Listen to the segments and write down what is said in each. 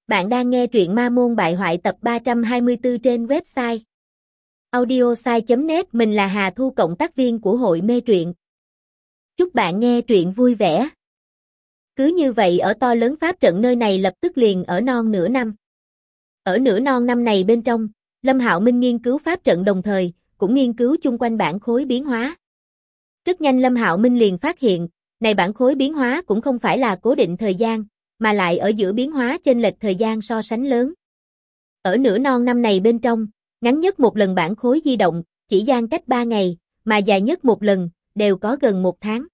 Bạn đang nghe truyện Ma Môn Bại Hoại tập 324 trên website audiosai.net. Mình là Hà Thu, cộng tác viên của hội mê truyện. Chúc bạn nghe truyện vui vẻ. Cứ như vậy ở to lớn pháp trận nơi này lập tức liền ở non nửa năm. Ở nửa non năm này bên trong, Lâm Hạo Minh nghiên cứu pháp trận đồng thời, cũng nghiên cứu chung quanh bản khối biến hóa. Rất nhanh Lâm Hạo Minh liền phát hiện, này bản khối biến hóa cũng không phải là cố định thời gian, mà lại ở giữa biến hóa chênh lệch thời gian so sánh lớn. Ở nửa non năm này bên trong, ngắn nhất một lần bản khối di động, chỉ gian cách 3 ngày, mà dài nhất một lần, đều có gần 1 tháng.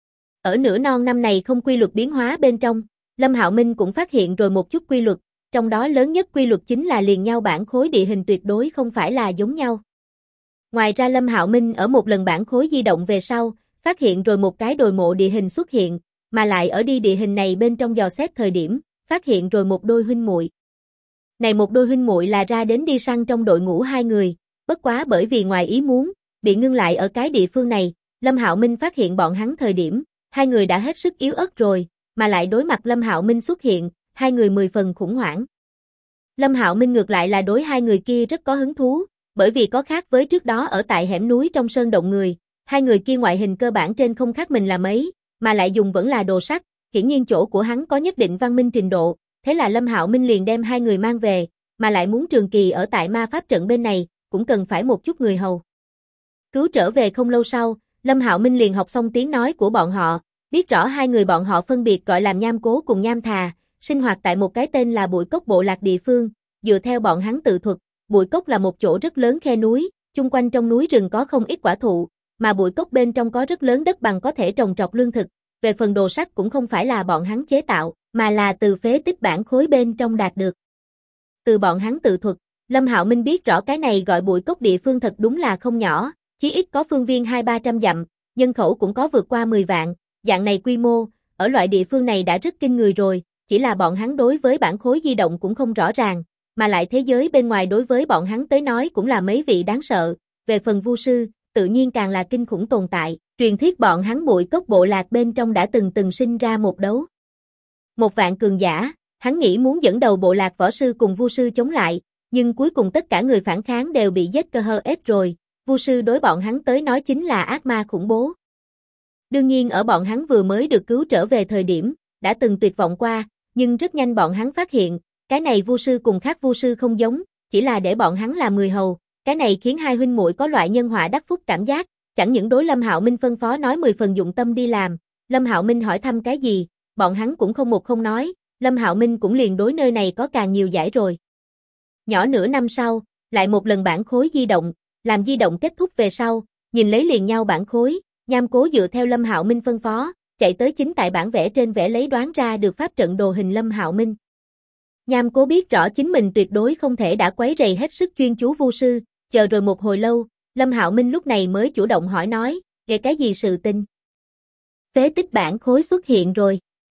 Ở nửa non năm này không quy luật biến hóa bên trong, Lâm Hạo Minh cũng phát hiện rồi một chút quy luật, trong đó lớn nhất quy luật chính là liền nhau bản khối địa hình tuyệt đối không phải là giống nhau. Ngoài ra Lâm Hạo Minh ở một lần bản khối di động về sau, phát hiện rồi một cái đồi mộ địa hình xuất hiện, mà lại ở đi địa hình này bên trong dò xét thời điểm, phát hiện rồi một đôi huynh muội. Này một đôi huynh muội là ra đến đi săn trong đội ngũ 2 người, bất quá bởi vì ngoài ý muốn, bị ngưng lại ở cái địa phương này, Lâm Hạo Minh phát hiện bọn hắn thời điểm, 2 người đã hết sức yếu ớt rồi, mà lại đối mặt Lâm Hạo Minh xuất hiện, 2 người 10 phần khủng hoảng. Lâm Hạo Minh ngược lại là đối 2 người kia rất có hứng thú, bởi vì có khác với trước đó ở tại hẻm núi trong sơn động người, 2 người kia ngoại hình cơ bản trên không khác mình là mấy, mà lại dùng vẫn là đồ sắt, hiển nhiên chỗ của hắn có nhất định văn minh trình độ, thế là Lâm Hạo Minh liền đem 2 người mang về, mà lại muốn trường kỳ ở tại ma pháp trận bên này, cũng cần phải một chút người hầu. Cứu trở về không lâu sau, Lâm Hạo Minh liền học xong tiếng nói của bọn họ, biết rõ 2 người bọn họ phân biệt gọi làm Nham Cố cùng Nham Thà, sinh hoạt tại một cái tên là Bụi Cốc bộ lạc địa phương, dựa theo bọn hắn tự thuật, Bụi Cốc là một chỗ rất lớn khe núi, chung quanh trong núi rừng có không ít quả thụ, mà bụi cốc bên trong có rất lớn đất bằng có thể trồng trọt lương thực, về phần đồ sắt cũng không phải là bọn hắn chế tạo, mà là từ phế tích bản khối bên trong đạt được. Từ bọn hắn tự thuật, Lâm Hạo Minh biết rõ cái này gọi bụi cốc địa phương thật đúng là không nhỏ, chí ít có phương viên 200-300 dặm, nhân khẩu cũng có vượt qua 10 vạn, dạng này quy mô, ở loại địa phương này đã rất kinh người rồi, chỉ là bọn hắn đối với bản khối di động cũng không rõ ràng, mà lại thế giới bên ngoài đối với bọn hắn tới nói cũng là mấy vị đáng sợ, về phần vu sư, tự nhiên càng là kinh khủng tồn tại, truyền thuyết bọn hắn Bụi Cốc bộ lạc bên trong đã từng sinh ra một đấu. Một vạn cường giả, hắn nghĩ muốn dẫn đầu bộ lạc võ sư cùng vu sư chống lại, nhưng cuối cùng tất cả người phản kháng đều bị giết cơ hơ ết rồi, vu sư đối bọn hắn tới nói chính là ác ma khủng bố. Đương nhiên ở bọn hắn vừa mới được cứu trở về thời điểm, đã từng tuyệt vọng qua, nhưng rất nhanh bọn hắn phát hiện, cái này vu sư cùng khác vu sư không giống, chỉ là để bọn hắn làm người hầu. Cái này khiến 2 huynh muội có loại nhân họa đắc phúc cảm giác, chẳng những đối Lâm Hạo Minh phân phó nói 10 phần dụng tâm đi làm, Lâm Hạo Minh hỏi thăm cái gì, bọn hắn cũng không một không nói, Lâm Hạo Minh cũng liền đối nơi này có càng nhiều giải rồi. Nhỏ nửa năm sau, lại một lần bản khối di động, làm di động kết thúc về sau, nhìn lấy liền nhau bản khối, Nham Cố dựa theo Lâm Hạo Minh phân phó, chạy tới chính tại bản vẽ trên vẽ lấy đoán ra được pháp trận đồ hình Lâm Hạo Minh. Nham Cố biết rõ chính mình tuyệt đối không thể đã quấy rầy hết sức chuyên chú vu sư, chờ rồi một hồi lâu, Lâm Hạo Minh lúc này mới chủ động hỏi nói, về cái gì sự tình? Phế tích bản khối xuất hiện rồi.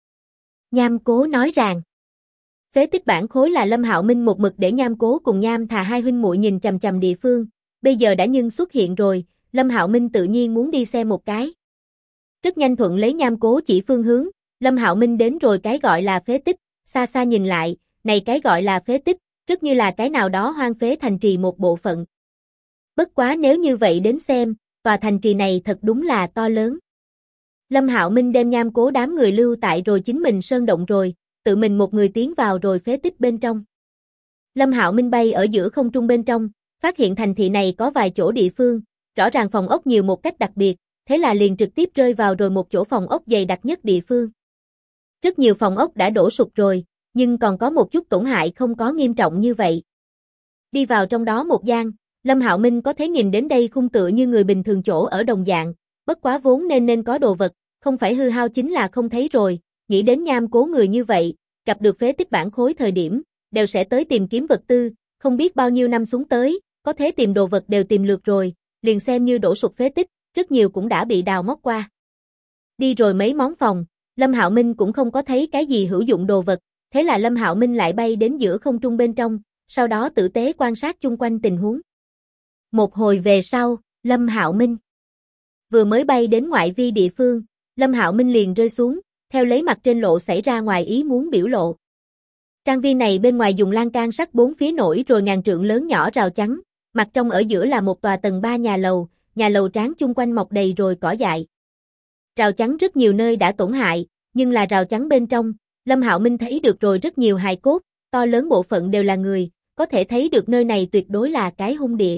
Nham Cố nói rằng, phế tích bản khối là Lâm Hạo Minh một mực để Nham Cố cùng Nham Thà 2 huynh muội nhìn chằm chằm địa phương, bây giờ đã nhưng xuất hiện rồi, Lâm Hạo Minh tự nhiên muốn đi xem một cái. Rất nhanh thuận lấy Nham Cố chỉ phương hướng, Lâm Hạo Minh đến rồi cái gọi là phế tích, xa xa nhìn lại, này cái gọi là phế tích, rất như là cái nào đó hoang phế thành trì một bộ phận. Bất quá nếu như vậy đến xem, tòa thành trì này thật đúng là to lớn. Lâm Hạo Minh đem Nham Cố đám người lưu tại rồi chính mình sơn động rồi, tự mình một người tiến vào rồi phế tích bên trong. Lâm Hạo Minh bay ở giữa không trung bên trong, phát hiện thành thị này có vài chỗ địa phương, rõ ràng phòng ốc nhiều một cách đặc biệt, thế là liền trực tiếp rơi vào rồi một chỗ phòng ốc dày đặc nhất địa phương. Rất nhiều phòng ốc đã đổ sụp rồi, nhưng còn có một chút tổn hại không có nghiêm trọng như vậy. Đi vào trong đó một gian, Lâm Hạo Minh có thể nhìn đến đây khung tựa như người bình thường chỗ ở đồng dạng, bất quá vốn nên có đồ vật, không phải hư hao chính là không thấy rồi, nghĩ đến Nham Cố người như vậy, gặp được phế tích bản khối thời điểm, đều sẽ tới tìm kiếm vật tư, không biết bao nhiêu năm xuống tới, có thể tìm đồ vật đều tìm lượt rồi, liền xem như đổ sụp phế tích, rất nhiều cũng đã bị đào móc qua. Đi rồi mấy món phòng, Lâm Hạo Minh cũng không có thấy cái gì hữu dụng đồ vật, thế là Lâm Hạo Minh lại bay đến giữa không trung bên trong, sau đó tử tế quan sát chung quanh tình huống. Một hồi về sau, Lâm Hạo Minh vừa mới bay đến ngoại vi địa phương, Lâm Hạo Minh liền rơi xuống, theo lấy mặt trên lộ xảy ra ngoài ý muốn biểu lộ. Trang viên này bên ngoài dùng lan can sắt bốn phía nổi rồi ngàn trượng lớn nhỏ rào chắn, mặt trong ở giữa là một tòa tầng 3 nhà lầu tráng chung quanh mọc đầy rồi cỏ dại. Rào chắn rất nhiều nơi đã tổn hại, nhưng là rào chắn bên trong, Lâm Hạo Minh thấy được rồi rất nhiều hài cốt, to lớn bộ phận đều là người, có thể thấy được nơi này tuyệt đối là cái hung địa.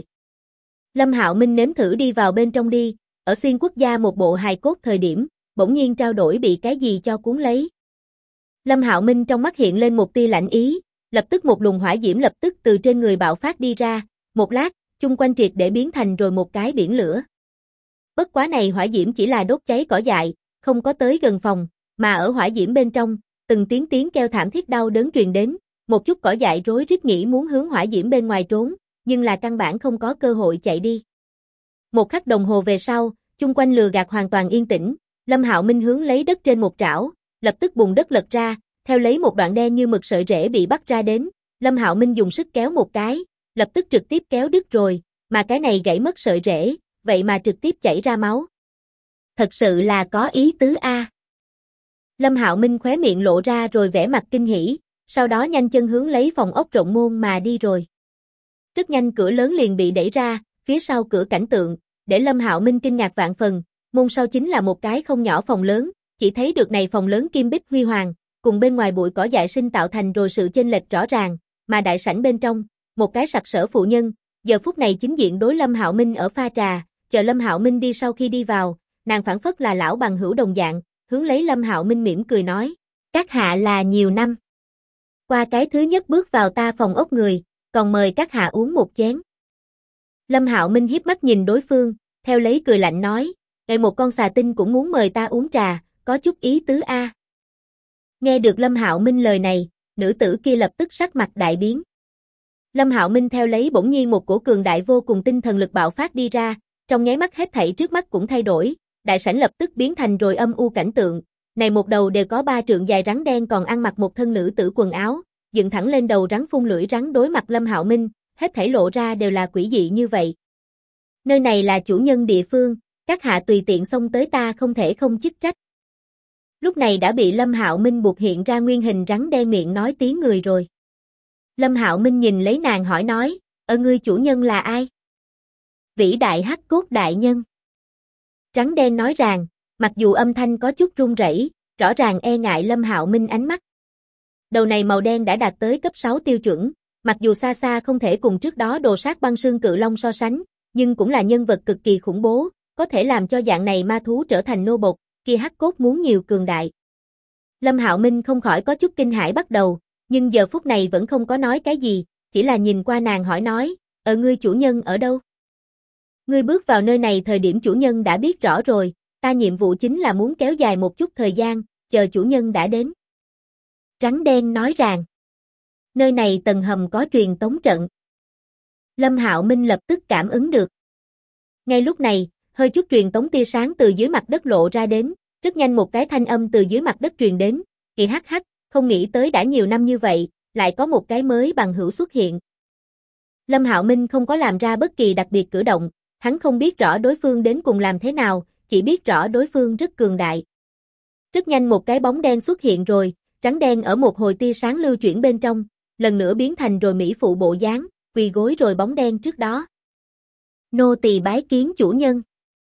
Lâm Hạo Minh nếm thử đi vào bên trong đi, ở xuyên quốc gia một bộ hài cốt thời điểm, bỗng nhiên trao đổi bị cái gì cho cuốn lấy. Lâm Hạo Minh trong mắt hiện lên một tia lạnh ý, lập tức một luồng hỏa diễm lập tức từ trên người bạo phát đi ra, một lát, chung quanh triệt để biến thành rồi một cái biển lửa. Bất quá này hỏa diễm chỉ là đốt cháy cỏ dại, không có tới gần phòng, mà ở hỏa diễm bên trong, từng tiếng kêu thảm thiết đau đớn truyền đến, một chút cỏ dại rối rít nghĩ muốn hướng hỏa diễm bên ngoài trốn, nhưng là căn bản không có cơ hội chạy đi. Một khắc đồng hồ về sau, chung quanh lừa gạt hoàn toàn yên tĩnh, Lâm Hạo Minh hướng lấy đất trên một trảo, lập tức bùn đất lật ra, theo lấy một đoạn đen như mực sợi rễ bị bắt ra đến, Lâm Hạo Minh dùng sức kéo một cái, lập tức trực tiếp kéo đứt rồi, mà cái này gãy mất sợi rễ, vậy mà trực tiếp chảy ra máu. Thật sự là có ý tứ a. Lâm Hạo Minh khóe miệng lộ ra rồi vẻ mặt kinh hỉ, sau đó nhanh chân hướng lấy phòng ốc rộng môn mà đi rồi. Rất nhanh cửa lớn liền bị đẩy ra, phía sau cửa cảnh tượng, để Lâm Hạo Minh kinh ngạc vạn phần, môn sau chính là một cái không nhỏ phòng lớn, chỉ thấy được này phòng lớn kim bích huy hoàng, cùng bên ngoài bụi cỏ dại sinh tạo thành rồi sự chênh lệch rõ ràng, mà đại sảnh bên trong, một cái sặc sỡ phụ nhân, giờ phút này chính diện đối Lâm Hạo Minh ở pha trà, chờ Lâm Hạo Minh đi sau khi đi vào, nàng phảng phất là lão bằng hữu đồng dạng, hướng lấy Lâm Hạo Minh mỉm cười nói, các hạ là nhiều năm. Qua cái thứ nhất bước vào ta phòng ốc người, còn mời các hạ uống một chén. Lâm Hạo Minh hiếp mắt nhìn đối phương, theo lấy cười lạnh nói, một con xà tinh cũng muốn mời ta uống trà, có chút ý tứ a. Nghe được Lâm Hạo Minh lời này, nữ tử kia lập tức sắc mặt đại biến. Lâm Hạo Minh theo lấy bỗng nhiên một cổ cường đại vô cùng tinh thần lực bạo phát đi ra, trong nháy mắt hết thảy trước mắt cũng thay đổi, đại sảnh lập tức biến thành rồi âm u cảnh tượng, này một đầu đều có 3 trượng dài rắn đen còn ăn mặc một thân nữ tử quần áo, dựng thẳng lên đầu rắn phun lưỡi rắn đối mặt Lâm Hạo Minh, hết thảy lộ ra đều là quỷ dị như vậy. Nơi này là chủ nhân địa phương, các hạ tùy tiện xông tới ta không thể không chức trách. Lúc này đã bị Lâm Hạo Minh buộc hiện ra nguyên hình rắn đen miệng nói tiếng người rồi. Lâm Hạo Minh nhìn lấy nàng hỏi nói, ngươi chủ nhân là ai? Vĩ đại hắc cốt đại nhân. Rắn đen nói rằng, mặc dù âm thanh có chút run rẩy, rõ ràng e ngại Lâm Hạo Minh ánh mắt. Đầu này màu đen đã đạt tới cấp 6 tiêu chuẩn, mặc dù xa xa không thể cùng trước đó đồ sát băng sương cự long so sánh, nhưng cũng là nhân vật cực kỳ khủng bố, có thể làm cho dạng này ma thú trở thành nô bộc, kia hắc cốt muốn nhiều cường đại. Lâm Hạo Minh không khỏi có chút kinh hãi bắt đầu, nhưng giờ phút này vẫn không có nói cái gì, chỉ là nhìn qua nàng hỏi nói, ngươi chủ nhân ở đâu? Ngươi bước vào nơi này thời điểm chủ nhân đã biết rõ rồi, ta nhiệm vụ chính là muốn kéo dài một chút thời gian, chờ chủ nhân đã đến. Rắn đen nói rằng, nơi này tầng hầm có truyền tống trận. Lâm Hạo Minh lập tức cảm ứng được. Ngay lúc này, hơi chút truyền tống tia sáng từ dưới mặt đất lộ ra đến, rất nhanh một cái thanh âm từ dưới mặt đất truyền đến, kỳ hắc hắc, không nghĩ tới đã nhiều năm như vậy, lại có một cái mới bằng hữu xuất hiện. Lâm Hạo Minh không có làm ra bất kỳ đặc biệt cử động, hắn không biết rõ đối phương đến cùng làm thế nào, chỉ biết rõ đối phương rất cường đại. Rất nhanh một cái bóng đen xuất hiện rồi, rắn đen ở một hồi tia sáng lưu chuyển bên trong, lần nữa biến thành rồi mỹ phụ bộ dáng, quỳ gối rồi bóng đen trước đó. Nô tỳ bái kiến chủ nhân.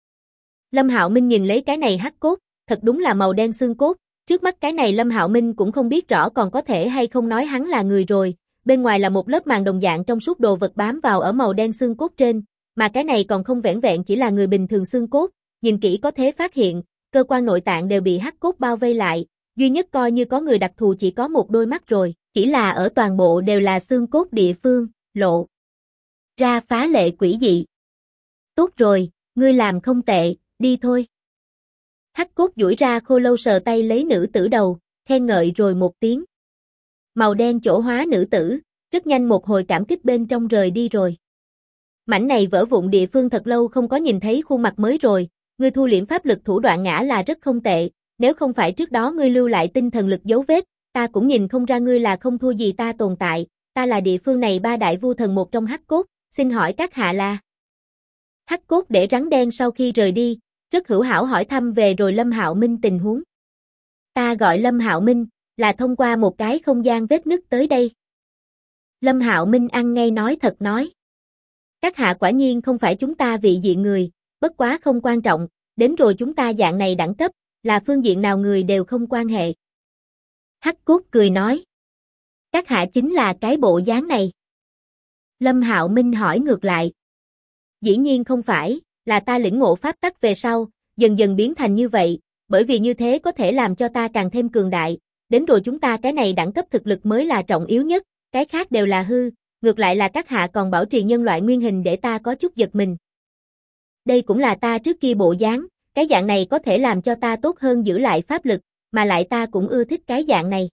Lâm Hạo Minh nhìn lấy cái này hắc cốt, thật đúng là màu đen xương cốt, trước mắt cái này Lâm Hạo Minh cũng không biết rõ còn có thể hay không nói hắn là người rồi, bên ngoài là một lớp màng đồng dạng trong suốt đồ vật bám vào ở màu đen xương cốt trên, mà cái này còn không vẻn vẹn chỉ là người bình thường xương cốt, nhìn kỹ có thể phát hiện, cơ quan nội tạng đều bị hắc cốt bao vây lại, duy nhất coi như có người đặc thù chỉ có một đôi mắt rồi, chỉ là ở toàn bộ đều là xương cốt địa phương, lộ ra phá lệ quỷ dị. Tốt rồi, ngươi làm không tệ, đi thôi. Hắc cốt duỗi ra khô lâu sờ tay lấy nữ tử đầu, khen ngợi rồi một tiếng. Màu đen chỗ hóa nữ tử, rất nhanh một hồi cảm kích bên trong rời đi rồi. Mảnh này vỡ vụn địa phương thật lâu không có nhìn thấy khuôn mặt mới rồi, ngươi thu liễm pháp lực thủ đoạn ngã là rất không tệ, nếu không phải trước đó ngươi lưu lại tinh thần lực dấu vết, ta cũng nhìn không ra ngươi là không thua gì ta tồn tại, ta là địa phương này 3 đại vu thần một trong hắc cốt, xin hỏi các hạ là. Hắc cốt để rắn đen sau khi rời đi, rất hữu hảo hỏi thăm về rồi Lâm Hạo Minh tình huống. Ta gọi Lâm Hạo Minh, là thông qua một cái không gian vết nứt tới đây. Lâm Hạo Minh ăn ngay nói thật nói. Các hạ quả nhiên không phải chúng ta vị diện người, bất quá không quan trọng, đến rồi chúng ta dạng này đẳng cấp, là phương diện nào người đều không quan hệ. Hắc Cốt cười nói. Các hạ chính là cái bộ dáng này. Lâm Hạo Minh hỏi ngược lại. Dĩ nhiên không phải, là ta lĩnh ngộ pháp tắc về sau, dần dần biến thành như vậy, bởi vì như thế có thể làm cho ta càng thêm cường đại, đến rồi chúng ta cái này đẳng cấp thực lực mới là trọng yếu nhất, cái khác đều là hư, ngược lại là các hạ còn bảo trì nhân loại nguyên hình để ta có chút giật mình. Đây cũng là ta trước kia bộ dáng, cái dạng này có thể làm cho ta tốt hơn giữ lại pháp lực, mà lại ta cũng ưa thích cái dạng này.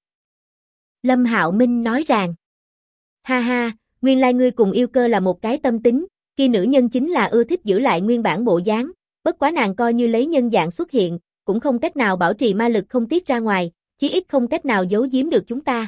Lâm Hạo Minh nói rằng, ha ha, nguyên lai ngươi cùng yêu cơ là một cái tâm tính, kia nữ nhân chính là ưa thích giữ lại nguyên bản bộ dáng, bất quá nàng coi như lấy nhân dạng xuất hiện, cũng không cách nào bảo trì ma lực không tiết ra ngoài, chí ít không cách nào giấu giếm được chúng ta.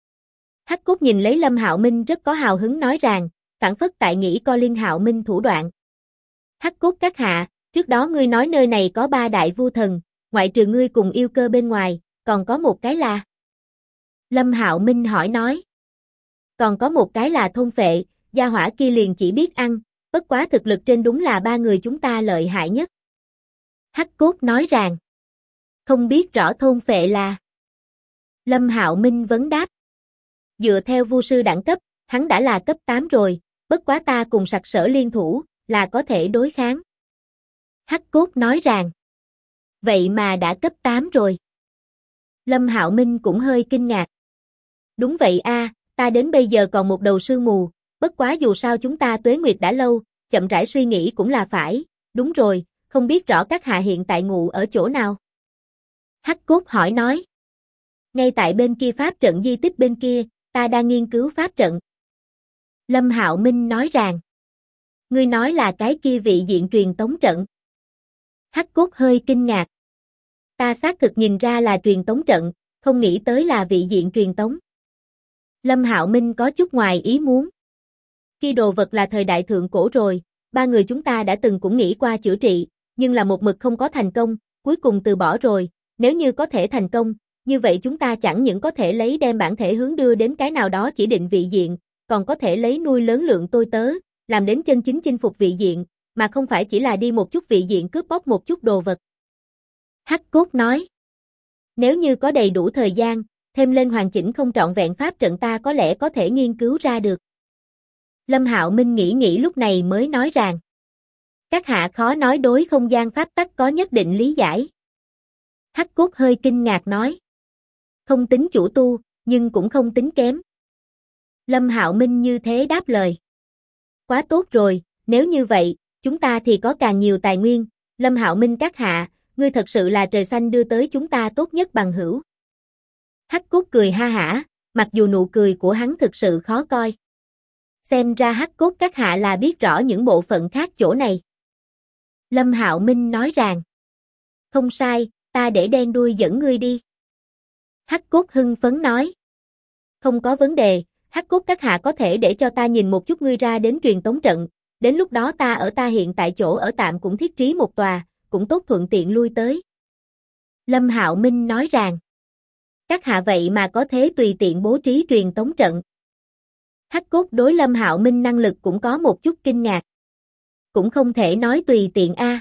Hắc Cốt nhìn lấy Lâm Hạo Minh rất có hào hứng nói rằng, phản phất tại nghĩ co Liên Hạo Minh thủ đoạn. Hắc Cốt các hạ, trước đó ngươi nói nơi này có 3 đại vu thần, ngoại trừ ngươi cùng yêu cơ bên ngoài, còn có một cái là. Lâm Hạo Minh hỏi nói. Còn có một cái là thôn phệ, gia hỏa kia liền chỉ biết ăn, bất quá thực lực trên đúng là 3 người chúng ta lợi hại nhất. Hắc Cốt nói rằng. Không biết rõ thôn phệ là. Lâm Hạo Minh vấn đáp. Dựa theo vu sư đẳng cấp, hắn đã là cấp 8 rồi, bất quá ta cùng sặc sở liên thủ, là có thể đối kháng. Hắc Cốt nói rằng. Vậy mà đã cấp 8 rồi. Lâm Hạo Minh cũng hơi kinh ngạc. Đúng vậy a, ta đến bây giờ còn một đầu sương mù, bất quá dù sao chúng ta tuế nguyệt đã lâu, chậm rãi suy nghĩ cũng là phải, đúng rồi, không biết rõ các hạ hiện tại ngụ ở chỗ nào. Hắc Cốt hỏi nói. Ngay tại bên kia pháp trận di tích bên kia, ta đang nghiên cứu pháp trận. Lâm Hạo Minh nói rằng. Ngươi nói là cái kia vị diện truyền tống trận. Hắc Cốt hơi kinh ngạc. Ta xác thực nhìn ra là truyền tống trận, không nghĩ tới là vị diện truyền tống. Lâm Hạo Minh có chút ngoài ý muốn. Kia đồ vật là thời đại thượng cổ rồi, 3 người chúng ta đã từng cũng nghĩ qua chữa trị, nhưng là một mực không có thành công, cuối cùng từ bỏ rồi, nếu như có thể thành công, như vậy chúng ta chẳng những có thể lấy đem bản thể hướng đưa đến cái nào đó chỉ định vị diện, còn có thể lấy nuôi lớn lượng tôi tớ, làm đến chân chính chinh phục vị diện, mà không phải chỉ là đi một chút vị diện cướp bóc một chút đồ vật. Hắc Cốt nói. Nếu như có đầy đủ thời gian, thêm lên hoàn chỉnh không trọn vẹn pháp trận ta có lẽ có thể nghiên cứu ra được. Lâm Hạo Minh nghĩ lúc này mới nói rằng. Các hạ khó nói đối không gian pháp tắc có nhất định lý giải. Hắc Cốt hơi kinh ngạc nói. Không tính chủ tu, nhưng cũng không tính kém. Lâm Hạo Minh như thế đáp lời. Quá tốt rồi, nếu như vậy, chúng ta thì có càng nhiều tài nguyên. Lâm Hạo Minh các hạ, ngươi thật sự là trời xanh đưa tới chúng ta tốt nhất bằng hữu. Hắc Cốt cười ha hả, mặc dù nụ cười của hắn thực sự khó coi. Xem ra Hắc Cốt các hạ là biết rõ những bộ phận khác chỗ này. Lâm Hạo Minh nói rằng. Không sai, ta để đen đuôi dẫn ngươi đi. Hắc Cốt hưng phấn nói. Không có vấn đề, Hắc Cốt các hạ có thể để cho ta nhìn một chút ngươi ra đến truyền tống trận, đến lúc đó ta ở ta hiện tại chỗ ở tạm cũng thiết trí một tòa, cũng tốt thuận tiện lui tới. Lâm Hạo Minh nói rằng. Các hạ vậy mà có thế tùy tiện bố trí truyền tống trận. Hắc Cốt đối Lâm Hạo Minh năng lực cũng có một chút kinh ngạc. Cũng không thể nói tùy tiện a.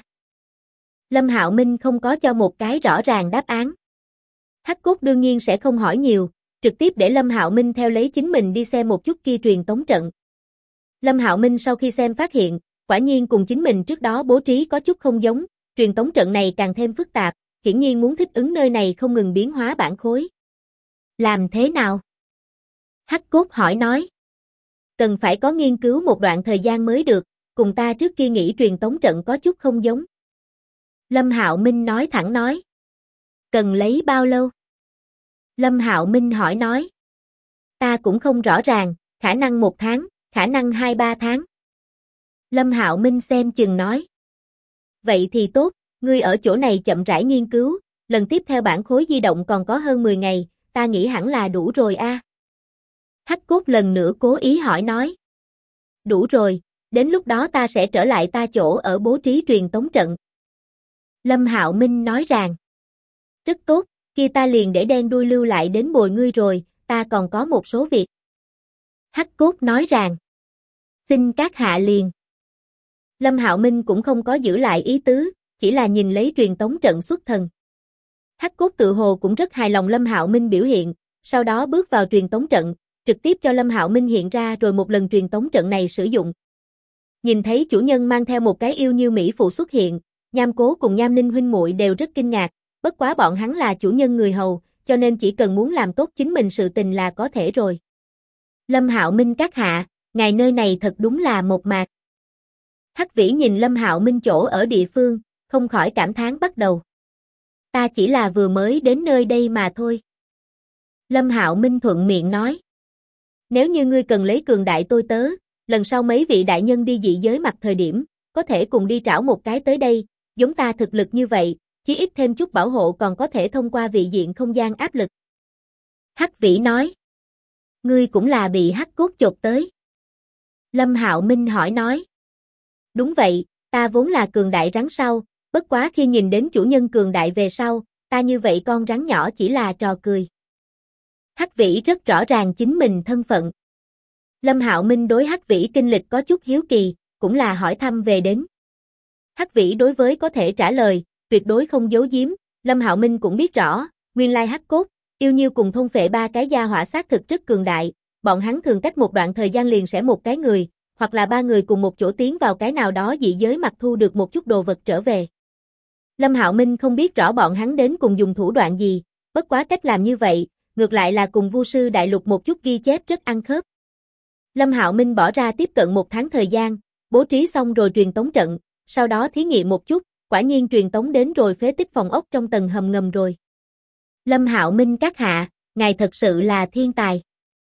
Lâm Hạo Minh không có cho một cái rõ ràng đáp án. Hắc Cốt đương nhiên sẽ không hỏi nhiều, trực tiếp để Lâm Hạo Minh theo lấy chính mình đi xem một chút kia truyền tống trận. Lâm Hạo Minh sau khi xem phát hiện, quả nhiên cùng chính mình trước đó bố trí có chút không giống, truyền tống trận này càng thêm phức tạp, hiển nhiên muốn thích ứng nơi này không ngừng biến hóa bản khối. Làm thế nào? Hắc Cốt hỏi nói. Cần phải có nghiên cứu một đoạn thời gian mới được, cùng ta trước kia nghĩ truyền tống trận có chút không giống. Lâm Hạo Minh nói thẳng nói. Cần lấy bao lâu? Lâm Hạo Minh hỏi nói. Ta cũng không rõ ràng, khả năng 1 tháng, khả năng 2-3 tháng. Lâm Hạo Minh xem chừng nói. Vậy thì tốt, ngươi ở chỗ này chậm rãi nghiên cứu, lần tiếp theo bản khối di động còn có hơn 10 ngày, ta nghĩ hẳn là đủ rồi a. Hắc Cốt lần nữa cố ý hỏi nói. Đủ rồi, đến lúc đó ta sẽ trở lại ta chỗ ở bố trí truyền tống trận. Lâm Hạo Minh nói rằng. Rất tốt, Kia ta liền để đen đuôi lưu lại đến bồi ngươi rồi, ta còn có một số việc. Hắc cốt nói rằng. Xin các hạ liền. Lâm Hạo Minh cũng không có giữ lại ý tứ, chỉ là nhìn lấy truyền tống trận xuất thần. Hắc cốt tự hồ cũng rất hài lòng Lâm Hạo Minh biểu hiện, sau đó bước vào truyền tống trận, trực tiếp cho Lâm Hạo Minh hiện ra rồi một lần truyền tống trận này sử dụng. Nhìn thấy chủ nhân mang theo một cái yêu như mỹ phụ xuất hiện, Nham Cố cùng Nham Ninh huynh muội đều rất kinh ngạc, bất quá bọn hắn là chủ nhân người hầu, cho nên chỉ cần muốn làm tốt chính mình sự tình là có thể rồi. Lâm Hạo Minh các hạ, ngài nơi này thật đúng là một mạc. Hắc Vĩ nhìn Lâm Hạo Minh chỗ ở địa phương, không khỏi cảm thán bắt đầu. Ta chỉ là vừa mới đến nơi đây mà thôi. Lâm Hạo Minh thuận miệng nói. Nếu như ngươi cần lấy cường đại tôi tớ, lần sau mấy vị đại nhân đi dị giới mặt thời điểm, có thể cùng đi trảo một cái tới đây, giống ta thực lực như vậy, chí ít thêm chút bảo hộ còn có thể thông qua vị diện không gian áp lực. Hắc Vĩ nói. Ngươi cũng là bị hắc cốt chộp tới. Lâm Hạo Minh hỏi nói. Đúng vậy, ta vốn là cường đại rắn sau, bất quá khi nhìn đến chủ nhân cường đại về sau, ta như vậy con rắn nhỏ chỉ là trò cười. Hắc Vĩ rất rõ ràng chính mình thân phận. Lâm Hạo Minh đối Hắc Vĩ kinh lịch có chút hiếu kỳ, cũng là hỏi thăm về đến. Hắc Vĩ đối với có thể trả lời, tuyệt đối không giấu giếm, Lâm Hạo Minh cũng biết rõ, nguyên lai Hắc Cốt, Yêu Nhiêu cùng thôn phệ ba cái gia hỏa xác thực rất cường đại, bọn hắn thường cách một đoạn thời gian liền sẽ một cái người, hoặc là ba người cùng một chỗ tiến vào cái nào đó dị giới mặt thu được một chút đồ vật trở về. Lâm Hạo Minh không biết rõ bọn hắn đến cùng dùng thủ đoạn gì, bất quá cách làm như vậy, ngược lại là cùng Vu sư đại lục một chút ghi chép rất ăn khớp. Lâm Hạo Minh bỏ ra tiếp cận 1 tháng thời gian, bố trí xong rồi truyền tống trận, sau đó thí nghiệm một chút, quả nhiên truyền tống đến rồi phế tích phòng ốc trong tầng hầm ngầm rồi. Lâm Hạo Minh các hạ, ngài thật sự là thiên tài.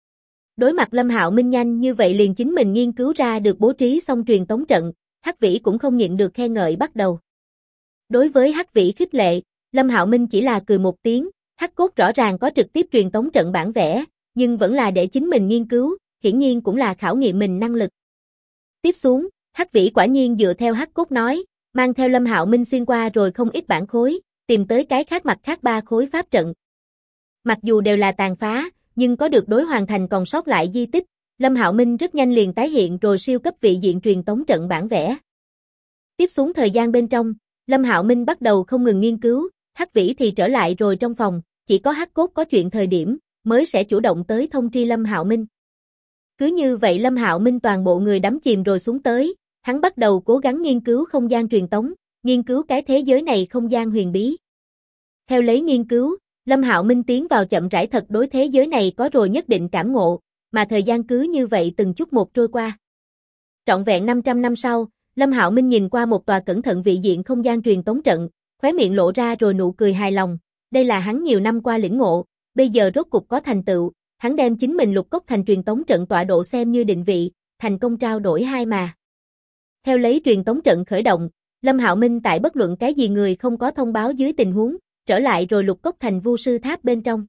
Đối mặt Lâm Hạo Minh nhanh như vậy liền chính mình nghiên cứu ra được bố trí xong truyền tống trận, Hắc Vĩ cũng không nhịn được khen ngợi bắt đầu. Đối với Hắc Vĩ khích lệ, Lâm Hạo Minh chỉ là cười một tiếng, Hắc Cốt rõ ràng có trực tiếp truyền tống trận bản vẽ, nhưng vẫn là để chính mình nghiên cứu, hiển nhiên cũng là khảo nghiệm mình năng lực. Tiếp xuống, Hắc Vĩ quả nhiên dựa theo Hắc Cốt nói, mang theo Lâm Hạo Minh xuyên qua rồi không ít bản khối, tìm tới cái khác mặt khác 3 khối pháp trận. Mặc dù đều là tàn phá, nhưng có được đối hoàn thành còn sót lại di tích, Lâm Hạo Minh rất nhanh liền tái hiện rồi siêu cấp vị diện truyền tống trận bản vẽ. Tiếp xuống thời gian bên trong, Lâm Hạo Minh bắt đầu không ngừng nghiên cứu, Hắc Vĩ thì trở lại rồi trong phòng, chỉ có Hắc Cốt có chuyện thời điểm, mới sẽ chủ động tới thông tri Lâm Hạo Minh. Cứ như vậy Lâm Hạo Minh toàn bộ người đắm chìm rồi xuống tới, hắn bắt đầu cố gắng nghiên cứu không gian truyền tống, nghiên cứu cái thế giới này không gian huyền bí. Theo lấy nghiên cứu, Lâm Hạo Minh tiến vào chậm rãi thật đối thế giới này có rồi nhất định cảm ngộ, mà thời gian cứ như vậy từng chút một trôi qua. Trọn vẹn 500 năm sau, Lâm Hạo Minh nhìn qua một tòa cẩn thận vị diện không gian truyền tống trận, khóe miệng lộ ra rồi nụ cười hài lòng, đây là hắn nhiều năm qua lĩnh ngộ, bây giờ rốt cục có thành tựu, hắn đem chính mình lục cốc thành truyền tống trận tọa độ xem như định vị, thành công trao đổi hai mà. Theo lấy truyền tống trận khởi động, Lâm Hạo Minh tại bất luận cái gì người không có thông báo dưới tình huống, trở lại rồi lục cốc thành Vu sư tháp bên trong.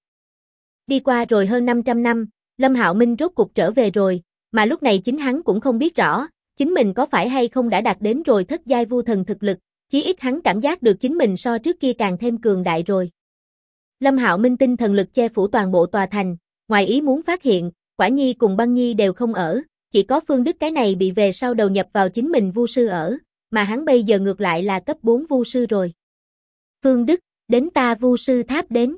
Đi qua rồi hơn 500 năm, Lâm Hạo Minh rốt cục trở về rồi, mà lúc này chính hắn cũng không biết rõ, chính mình có phải hay không đã đạt đến rồi thất giai vu thần thực lực, chí ít hắn cảm giác được chính mình so trước kia càng thêm cường đại rồi. Lâm Hạo Minh tinh thần lực che phủ toàn bộ tòa thành, ngoài ý muốn phát hiện, Quả Nhi cùng Băng Nhi đều không ở, chỉ có Phương Đức cái này bị về sau đầu nhập vào chính mình vu sư ở, mà hắn bây giờ ngược lại là cấp 4 vu sư rồi. Phương Đức, đến ta vu sư tháp đến.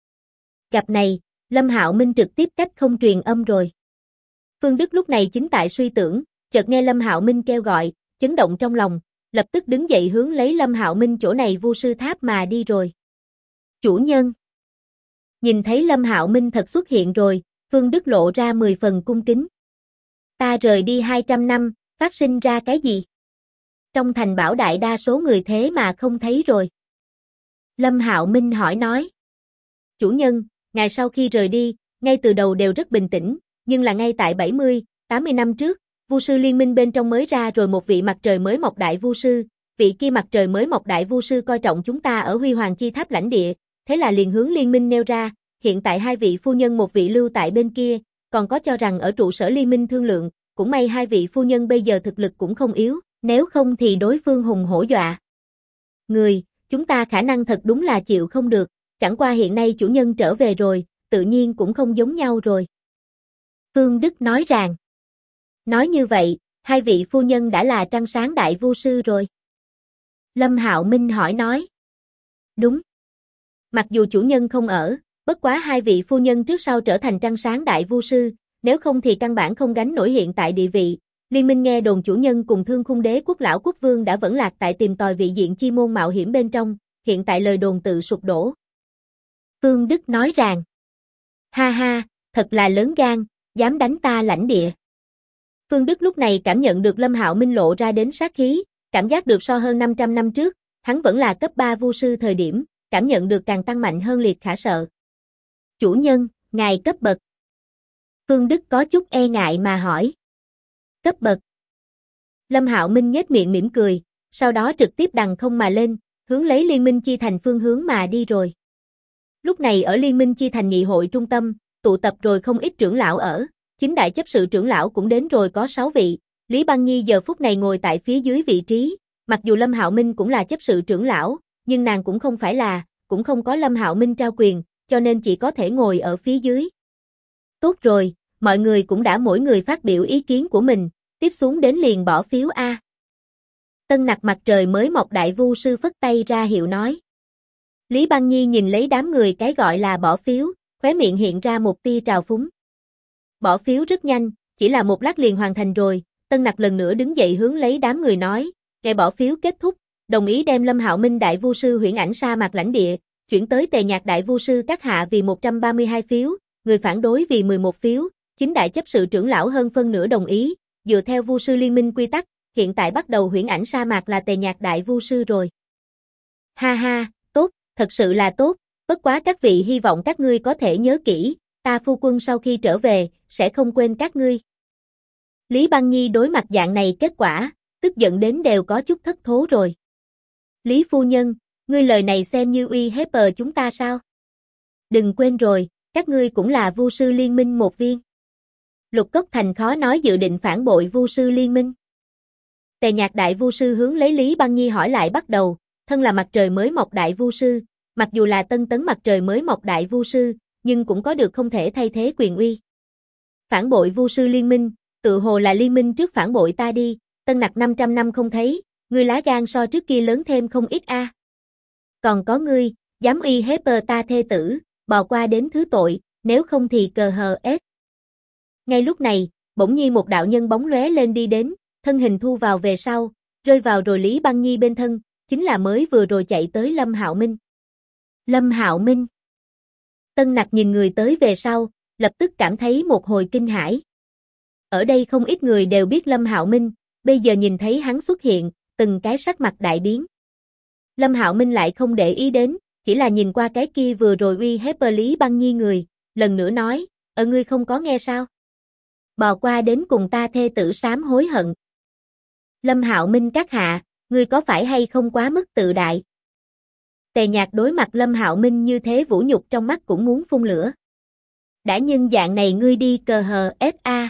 Gặp này, Lâm Hạo Minh trực tiếp cách không truyền âm rồi. Phương Đức lúc này chính tại suy tưởng, chợt nghe Lâm Hạo Minh kêu gọi, chấn động trong lòng, lập tức đứng dậy hướng lấy Lâm Hạo Minh chỗ này vu sư tháp mà đi rồi. Chủ nhân. Nhìn thấy Lâm Hạo Minh thật xuất hiện rồi, Phương Đức lộ ra 10 phần cung kính. Ta rời đi 200 năm, phát sinh ra cái gì? Trong thành bảo đại đa số người thế mà không thấy rồi. Lâm Hạo Minh hỏi nói. Chủ nhân, ngài sau khi rời đi, ngay từ đầu đều rất bình tĩnh, nhưng là ngay tại 70, 80 năm trước, Vu sư liên minh bên trong mới ra rồi một vị mặt trời mới mọc đại vu sư, vị kia mặt trời mới mọc đại vu sư coi trọng chúng ta ở Huy Hoàng Chi Tháp lãnh địa, thế là liền hướng liên minh nêu ra, hiện tại 2 vị phu nhân một vị lưu tại bên kia, còn có cho rằng ở trụ sở liên minh thương lượng, cũng may 2 vị phu nhân bây giờ thực lực cũng không yếu, nếu không thì đối phương hùng hổ dọa. Người, chúng ta khả năng thật đúng là chịu không được, chẳng qua hiện nay chủ nhân trở về rồi, tự nhiên cũng không giống nhau rồi. Phương Đức nói rằng, nói như vậy, hai vị phu nhân đã là trăng sáng đại vu sư rồi. Lâm Hạo Minh hỏi nói. Đúng. Mặc dù chủ nhân không ở, bất quá hai vị phu nhân trước sau trở thành trăng sáng đại vu sư, nếu không thì căn bản không gánh nổi hiện tại địa vị. Liên minh nghe đồn chủ nhân cùng Thương Khung Đế quốc lão quốc vương đã vẫn lạc tại tìm tòi vị diện chi môn mạo hiểm bên trong, hiện tại lời đồn tự sụp đổ. Phương Đức nói rằng, ha ha, thật là lớn gan, dám đánh ta lãnh địa. Phương Đức lúc này cảm nhận được Lâm Hạo Minh lộ ra đến sát khí, cảm giác được so hơn 500 năm trước, hắn vẫn là cấp 3 vu sư thời điểm, cảm nhận được càng tăng mạnh hơn liệt khả sợ. Chủ nhân, ngài cấp bậc. Phương Đức có chút e ngại mà hỏi. Cấp bậc. Lâm Hạo Minh nhếch miệng mỉm cười, sau đó trực tiếp đằng không mà lên, hướng lấy Liên minh chi thành phương hướng mà đi rồi. Lúc này ở Liên minh chi thành nghị hội trung tâm, tụ tập rồi không ít trưởng lão ở, chính đại chấp sự trưởng lão cũng đến rồi có 6 vị, Lý Băng Nhi giờ phút này ngồi tại phía dưới vị trí, mặc dù Lâm Hạo Minh cũng là chấp sự trưởng lão, nhưng nàng cũng không phải là, cũng không có Lâm Hạo Minh trao quyền, cho nên chỉ có thể ngồi ở phía dưới. Tốt rồi, mọi người cũng đã mỗi người phát biểu ý kiến của mình, tiếp xuống đến liền bỏ phiếu A. Tân Nặc mặt trời mới mọc đại vu sư phất tay ra hiệu nói. Lý Băng Nhi nhìn lấy đám người cái gọi là bỏ phiếu, khóe miệng hiện ra một tia trào phúng. Bỏ phiếu rất nhanh, chỉ là một lát liền hoàn thành rồi, Tân Nặc lần nữa đứng dậy hướng lấy đám người nói, ngày bỏ phiếu kết thúc, đồng ý đem Lâm Hạo Minh đại vu sư Huyễn Ảnh sa mạc lãnh địa, chuyển tới Tề Nhạc đại vu sư các hạ vì 132 phiếu, người phản đối vì 11 phiếu, chính đại chấp sự trưởng lão hơn phân nửa đồng ý, dựa theo vu sư liên minh quy tắc, hiện tại bắt đầu Huyễn Ảnh sa mạc là Tề Nhạc đại vu sư rồi. Ha ha, tốt, thật sự là tốt, bất quá các vị hy vọng các ngươi có thể nhớ kỹ, ta phu quân sau khi trở về, sẽ không quên các ngươi. Lý Băng Nhi đối mặt dạng này kết quả, tức giận đến đều có chút thất thố rồi. Lý phu nhân, ngươi lời này xem như uy hiếp chúng ta sao? Đừng quên rồi, các ngươi cũng là vu sư liên minh một viên. Lục Cốc Thành khó nói dự định phản bội vu sư liên minh. Tề Nhạc đại vu sư hướng lấy Lý Băng Nhi hỏi lại bắt đầu, thân là mặt trời mới mọc đại vu sư, mặc dù là tân tấn mặt trời mới mọc đại vu sư, nhưng cũng có được không thể thay thế quyền uy. Phản bội vu sư liên minh, tự hồ là liên minh trước phản bội ta đi, Tân Nặc 500 năm không thấy, ngươi lá gan so trước kia lớn thêm không ít a. Còn có ngươi, dám uy hiếp ta thê tử, bò qua đến thứ tội, nếu không thì cờ hờ ép. Ngay lúc này, bỗng nhiên một đạo nhân bóng lóe lên đi đến, thân hình thu vào về sau, rơi vào rồi Lý Băng Nhi bên thân, chính là mới vừa rồi chạy tới Lâm Hạo Minh. Lâm Hạo Minh. Tân Nặc nhìn người tới về sau, lập tức cảm thấy một hồi kinh hãi. Ở đây không ít người đều biết Lâm Hạo Minh, bây giờ nhìn thấy hắn xuất hiện, từng cái sắc mặt đại biến. Lâm Hạo Minh lại không để ý đến, chỉ là nhìn qua cái kia vừa rồi uy hiếp Lý Băng Nhi người, lần nữa nói, ngươi không có nghe sao? Bò qua đến cùng ta thê tử sám hối hận. Lâm Hạo Minh các hạ, ngươi có phải hay không quá mức tự đại? Tề Nhạc đối mặt Lâm Hạo Minh như thế vũ nhục trong mắt cũng muốn phun lửa. Đã nhưng dạng này ngươi đi cờ hờ SA.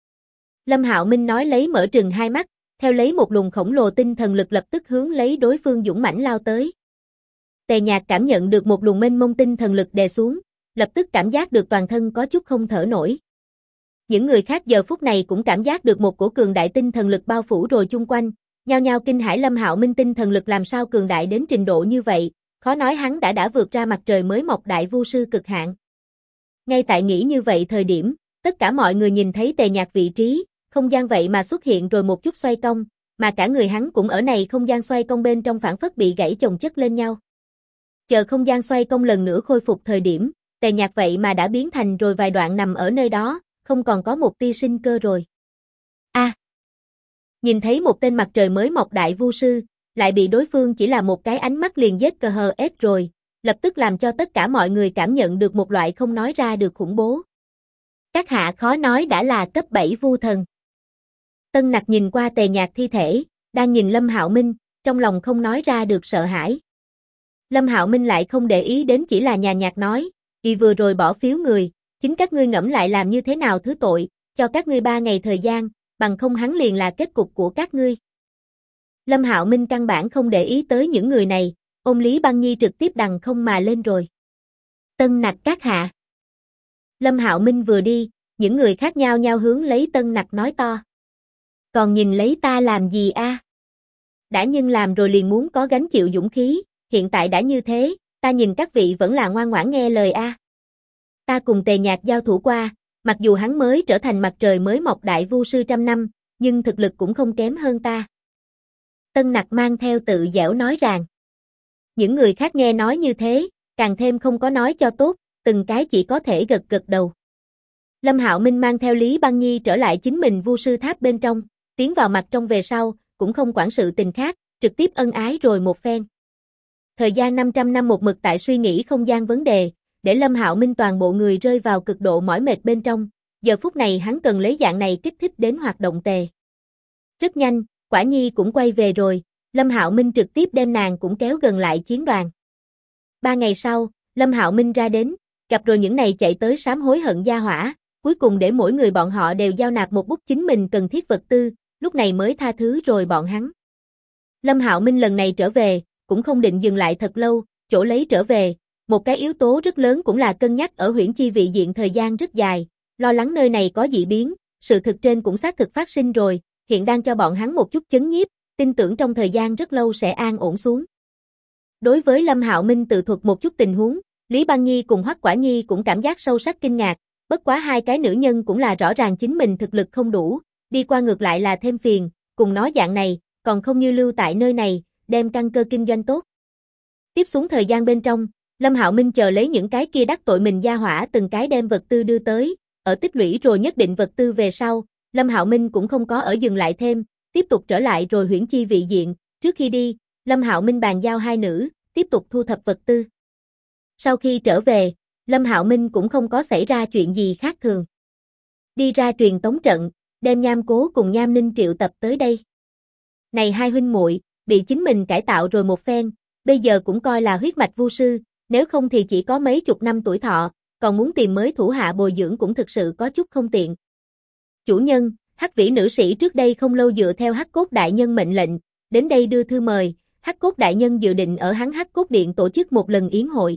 Lâm Hạo Minh nói lấy mở trừng hai mắt, theo lấy một luồng khổng lồ tinh thần lực lập tức hướng lấy đối phương dũng mãnh lao tới. Tề Nhạc cảm nhận được một luồng mênh mông tinh thần lực đè xuống, lập tức cảm giác được toàn thân có chút không thở nổi. Những người khác giờ phút này cũng cảm giác được một cổ cường đại tinh thần lực bao phủ rồi chung quanh, nhao nhao kinh hãi Lâm Hạo Minh tinh thần lực làm sao cường đại đến trình độ như vậy, khó nói hắn đã vượt ra mặt trời mới mọc đại vu sư cực hạn. Ngay tại nghĩ như vậy thời điểm, tất cả mọi người nhìn thấy Tề Nhạc vị trí, không gian vậy mà xuất hiện rồi một chút xoay cong, mà cả người hắn cũng ở này không gian xoay cong bên trong phản phất bị gãy chồng chất lên nhau. Chờ không gian xoay cong lần nữa khôi phục thời điểm, Tề Nhạc vậy mà đã biến thành rồi vài đoạn nằm ở nơi đó, không còn có một tia sinh cơ rồi. Nhìn thấy một tên mặt trời mới mọc đại vu sư, lại bị đối phương chỉ là một cái ánh mắt liền giết cờ hờ ép rồi, lập tức làm cho tất cả mọi người cảm nhận được một loại không nói ra được khủng bố. Các hạ khó nói đã là cấp 7 vu thần. Tân Nặc nhìn qua Tề Nhạc thi thể, đang nhìn Lâm Hạo Minh, trong lòng không nói ra được sợ hãi. Lâm Hạo Minh lại không để ý đến chỉ là nhàn nhạt nói, vừa rồi bỏ phiếu người, chính các ngươi ngẫm lại làm như thế nào thứ tội, cho các ngươi 3 ngày thời gian, bằng không hắn liền là kết cục của các ngươi. Lâm Hạo Minh căn bản không để ý tới những người này, ôm Lý Băng Nhi trực tiếp đằng không mà lên rồi. Tân Nặc các hạ. Lâm Hạo Minh vừa đi, những người khác nhao nhao hướng lấy Tân Nặc nói to. Còn nhìn lấy ta làm gì a? Đã nhưng làm rồi liền muốn có gánh chịu dũng khí, hiện tại đã như thế, ta nhìn các vị vẫn là ngoan ngoãn nghe lời a. Ta cùng Tề Nhạc giao thủ qua, mặc dù hắn mới trở thành mặt trời mới mọc đại vu sư trăm năm, nhưng thực lực cũng không kém hơn ta. Tân Nặc mang theo tự dẻo nói rằng. Những người khác nghe nói như thế, càng thêm không có nói cho tốt, từng cái chỉ có thể gật gật đầu. Lâm Hạo Minh mang theo Lý Băng Nhi trở lại chính mình vu sư tháp bên trong, tiến vào mặt trong về sau, cũng không quản sự tình khác, trực tiếp ân ái rồi một phen. Thời gian 500 năm một mực tại suy nghĩ không gian vấn đề, để Lâm Hạo Minh toàn bộ người rơi vào cực độ mỏi mệt bên trong, giờ phút này hắn cần lấy dạng này kích thích đến hoạt động tề. Rất nhanh, Quả Nhi cũng quay về rồi, Lâm Hạo Minh trực tiếp đem nàng cũng kéo gần lại chiến đoàn. 3 ngày sau, Lâm Hạo Minh ra đến, gặp rồi những này chạy tới sám hối hận gia hỏa, cuối cùng để mỗi người bọn họ đều giao nạp một bút chính mình cần thiết vật tư, lúc này mới tha thứ rồi bọn hắn. Lâm Hạo Minh lần này trở về, cũng không định dừng lại thật lâu, chỗ lấy trở về, một cái yếu tố rất lớn cũng là cân nhắc ở Huyễn Chi vị diện thời gian rất dài, lo lắng nơi này có dị biến, sự thực trên cũng xác thực phát sinh rồi, hiện đang cho bọn hắn một chút chấn nhiếp, tin tưởng trong thời gian rất lâu sẽ an ổn xuống. Đối với Lâm Hạo Minh tự thuật một chút tình huống, Lý Băng Nhi cùng Hoắc Quả Nhi cũng cảm giác sâu sắc kinh ngạc, bất quá hai cái nữ nhân cũng là rõ ràng chính mình thực lực không đủ, đi qua ngược lại là thêm phiền, cùng nói dạng này, còn không như lưu tại nơi này, đem căn cơ kinh doanh tốt. Tiếp xuống thời gian bên trong, Lâm Hạo Minh chờ lấy những cái kia đắc tội mình gia hỏa từng cái đem vật tư đưa tới, ở tích lũy rồi nhất định vật tư về sau, Lâm Hạo Minh cũng không có ở dừng lại thêm, tiếp tục trở lại rồi Huyễn Chi vị diện, trước khi đi, Lâm Hạo Minh bàn giao hai nữ, tiếp tục thu thập vật tư. Sau khi trở về, Lâm Hạo Minh cũng không có xảy ra chuyện gì khác thường. Đi ra truyền tống trận, đem Nham Cố cùng Nham Ninh triệu tập tới đây. Này hai huynh muội, bị chính mình cải tạo rồi một phen, bây giờ cũng coi là huyết mạch vu sư, nếu không thì chỉ có mấy chục năm tuổi thọ, còn muốn tìm mới thủ hạ bồi dưỡng cũng thực sự có chút không tiện. Chủ nhân, Hắc Vĩ nữ sĩ trước đây không lâu dựa theo Hắc Cốt đại nhân mệnh lệnh, đến đây đưa thư mời, Hắc Cốt đại nhân dự định ở hắn Hắc Cốt điện tổ chức một lần yến hội.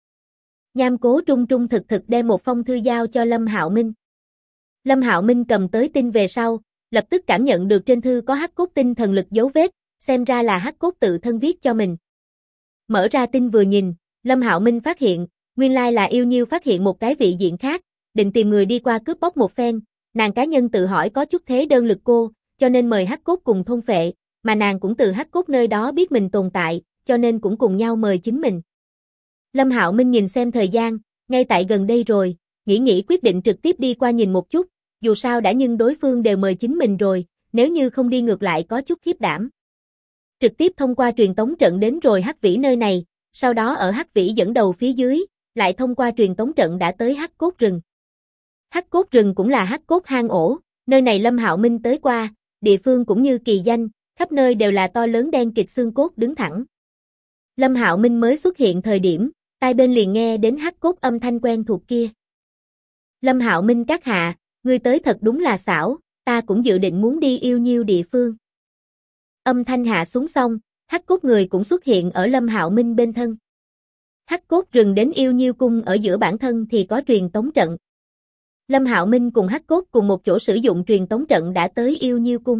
Nham Cố trung trung thực thực đem một phong thư giao cho Lâm Hạo Minh. Lâm Hạo Minh cầm tới tin về sau, lập tức cảm nhận được trên thư có Hắc Cốt tinh thần lực dấu vết, xem ra là Hắc Cốt tự thân viết cho mình. Mở ra tin vừa nhìn, Lâm Hạo Minh phát hiện, nguyên lai là Yêu Nhiêu phát hiện một cái vị diện khác, định tìm người đi qua cướp bóc một phen, nàng cá nhân tự hỏi có chút thế đơn lực cô, cho nên mời Hắc Cốt cùng thôn phệ, mà nàng cũng từ Hắc Cốt nơi đó biết mình tồn tại, cho nên cũng cùng nhau mời chính mình. Lâm Hạo Minh nhìn xem thời gian, ngay tại gần đây rồi, nghĩ quyết định trực tiếp đi qua nhìn một chút, dù sao đã nhưng đối phương đều mời chính mình rồi, nếu như không đi ngược lại có chút khiếp đảm. Trực tiếp thông qua truyền tống trận đến rồi Hắc Vĩ nơi này, sau đó ở Hắc Vĩ dẫn đầu phía dưới, lại thông qua truyền tống trận đã tới Hắc Cốt rừng. Hắc Cốt rừng cũng là Hắc Cốt hang ổ, nơi này Lâm Hạo Minh tới qua, địa phương cũng như kỳ danh, khắp nơi đều là to lớn đen kịt xương cốt đứng thẳng. Lâm Hạo Minh mới xuất hiện thời điểm, tai bên liền nghe đến Hắc Cốt âm thanh quen thuộc kia. Lâm Hạo Minh các hạ, ngươi tới thật đúng là xảo, ta cũng dự định muốn đi Yêu Nhiêu địa phương. Âm thanh hạ xuống xong, Hắc Cốt người cũng xuất hiện ở Lâm Hạo Minh bên thân. Hắc Cốt rừng đến Yêu Nhiêu cung ở giữa bản thân thì có truyền tống trận. Lâm Hạo Minh cùng Hắc Cốt cùng một chỗ sử dụng truyền tống trận đã tới Yêu Nhiêu cung.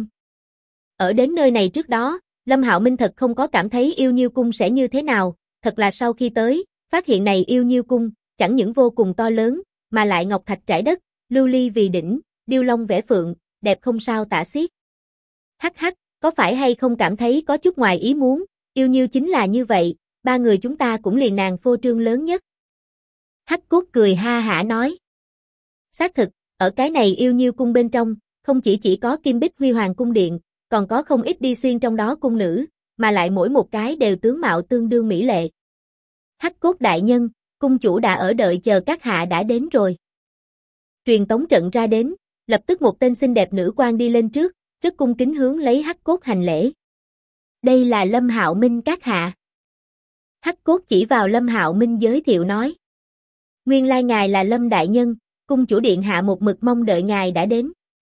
Ở đến nơi này trước đó, Lâm Hạo Minh thật không có cảm thấy Yêu Nhiêu cung sẽ như thế nào, thật là sau khi tới, phát hiện này Yêu Nhiêu cung, chẳng những vô cùng to lớn, mà lại ngọc thạch trải đất, lưu ly vì đỉnh, điêu long vẽ phượng, đẹp không sao tả xiết. Hắc hắc, có phải hay không cảm thấy có chút ngoài ý muốn, Yêu Nhiêu chính là như vậy, ba người chúng ta cũng liền nàng phô trương lớn nhất. Hắc Cốt cười ha hả nói. Xác thực, ở cái này Yêu Nhiêu cung bên trong, không chỉ có Kim Bích Huy Hoàng cung điện, còn có không ít đi xuyên trong đó cung nữ, mà lại mỗi một cái đều tướng mạo tương đương mỹ lệ. Hắc Cốt đại nhân, cung chủ đã ở đợi chờ các hạ đã đến rồi. Truyền tống trận ra đến, lập tức một tên xinh đẹp nữ quan đi lên trước, rất cung kính hướng lấy Hắc Cốt hành lễ. Đây là Lâm Hạo Minh các hạ. Hắc Cốt chỉ vào Lâm Hạo Minh giới thiệu nói. Nguyên lai ngài là Lâm đại nhân, cung chủ điện hạ một mực mong đợi ngài đã đến.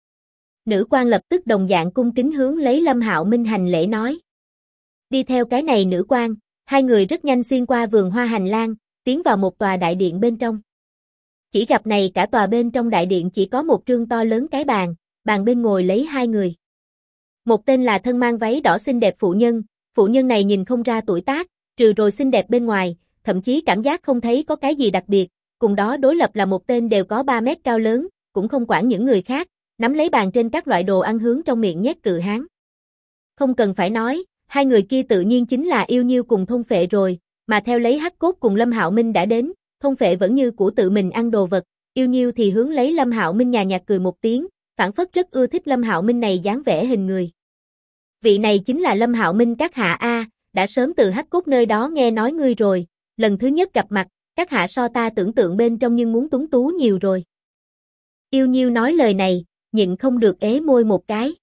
Nữ quan lập tức đồng dạng cung kính hướng lấy Lâm Hạo Minh hành lễ nói. Đi theo cái này nữ quan, hai người rất nhanh xuyên qua vườn hoa hành lang, tiến vào một tòa đại điện bên trong. Chỉ gặp này cả tòa bên trong đại điện chỉ có một trương to lớn cái bàn bên ngồi lấy hai người. Một tên là thân mang váy đỏ xinh đẹp phụ nhân này nhìn không ra tuổi tác, trừ rồi xinh đẹp bên ngoài, thậm chí cảm giác không thấy có cái gì đặc biệt, cùng đó đối lập là một tên đều có 3 mét cao lớn, cũng không quản những người khác, nắm lấy bàn trên các loại đồ ăn hướng trong miệng nhét cự hán. Không cần phải nói, hai người kia tự nhiên chính là Yêu Nhiêu cùng Thôn Phệ rồi, mà theo lấy Hắc Cốt cùng Lâm Hạo Minh đã đến, Thôn Phệ vẫn như cũ tự mình ăn đồ vật, Yêu Nhiêu thì hướng lấy Lâm Hạo Minh nhàn nhạt cười một tiếng, phản phất rất ưa thích Lâm Hạo Minh này dáng vẻ hình người. Vị này chính là Lâm Hạo Minh các hạ a, đã sớm từ Hắc Cốt nơi đó nghe nói ngươi rồi, lần thứ nhất gặp mặt, các hạ so ta tưởng tượng bên trong nhưng muốn tuấn tú nhiều rồi. Yêu Nhiêu nói lời này, nhịn không được ế môi một cái.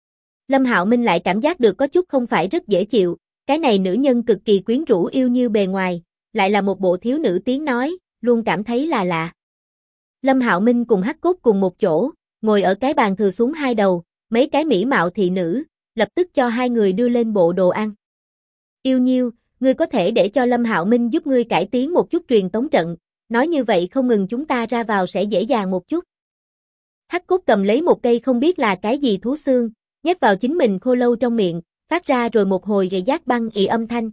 Lâm Hạo Minh lại cảm giác được có chút không phải rất dễ chịu, cái này nữ nhân cực kỳ quyến rũ Yêu Nhiêu bề ngoài, lại là một bộ thiếu nữ tiếng nói, luôn cảm thấy là lạ. Lâm Hạo Minh cùng Hắc Cốt cùng một chỗ, ngồi ở cái bàn thừa xuống hai đầu, mấy cái mỹ mạo thị nữ, lập tức cho hai người đưa lên bộ đồ ăn. Yêu Nhiêu, ngươi có thể để cho Lâm Hạo Minh giúp ngươi cải tiến một chút truyền tống trận, nói như vậy không ngừng chúng ta ra vào sẽ dễ dàng một chút. Hắc Cốt cầm lấy một cây không biết là cái gì thú xương, nhét vào chính mình khô lâu trong miệng, phát ra rồi một hồi gầy giác băng ị âm thanh.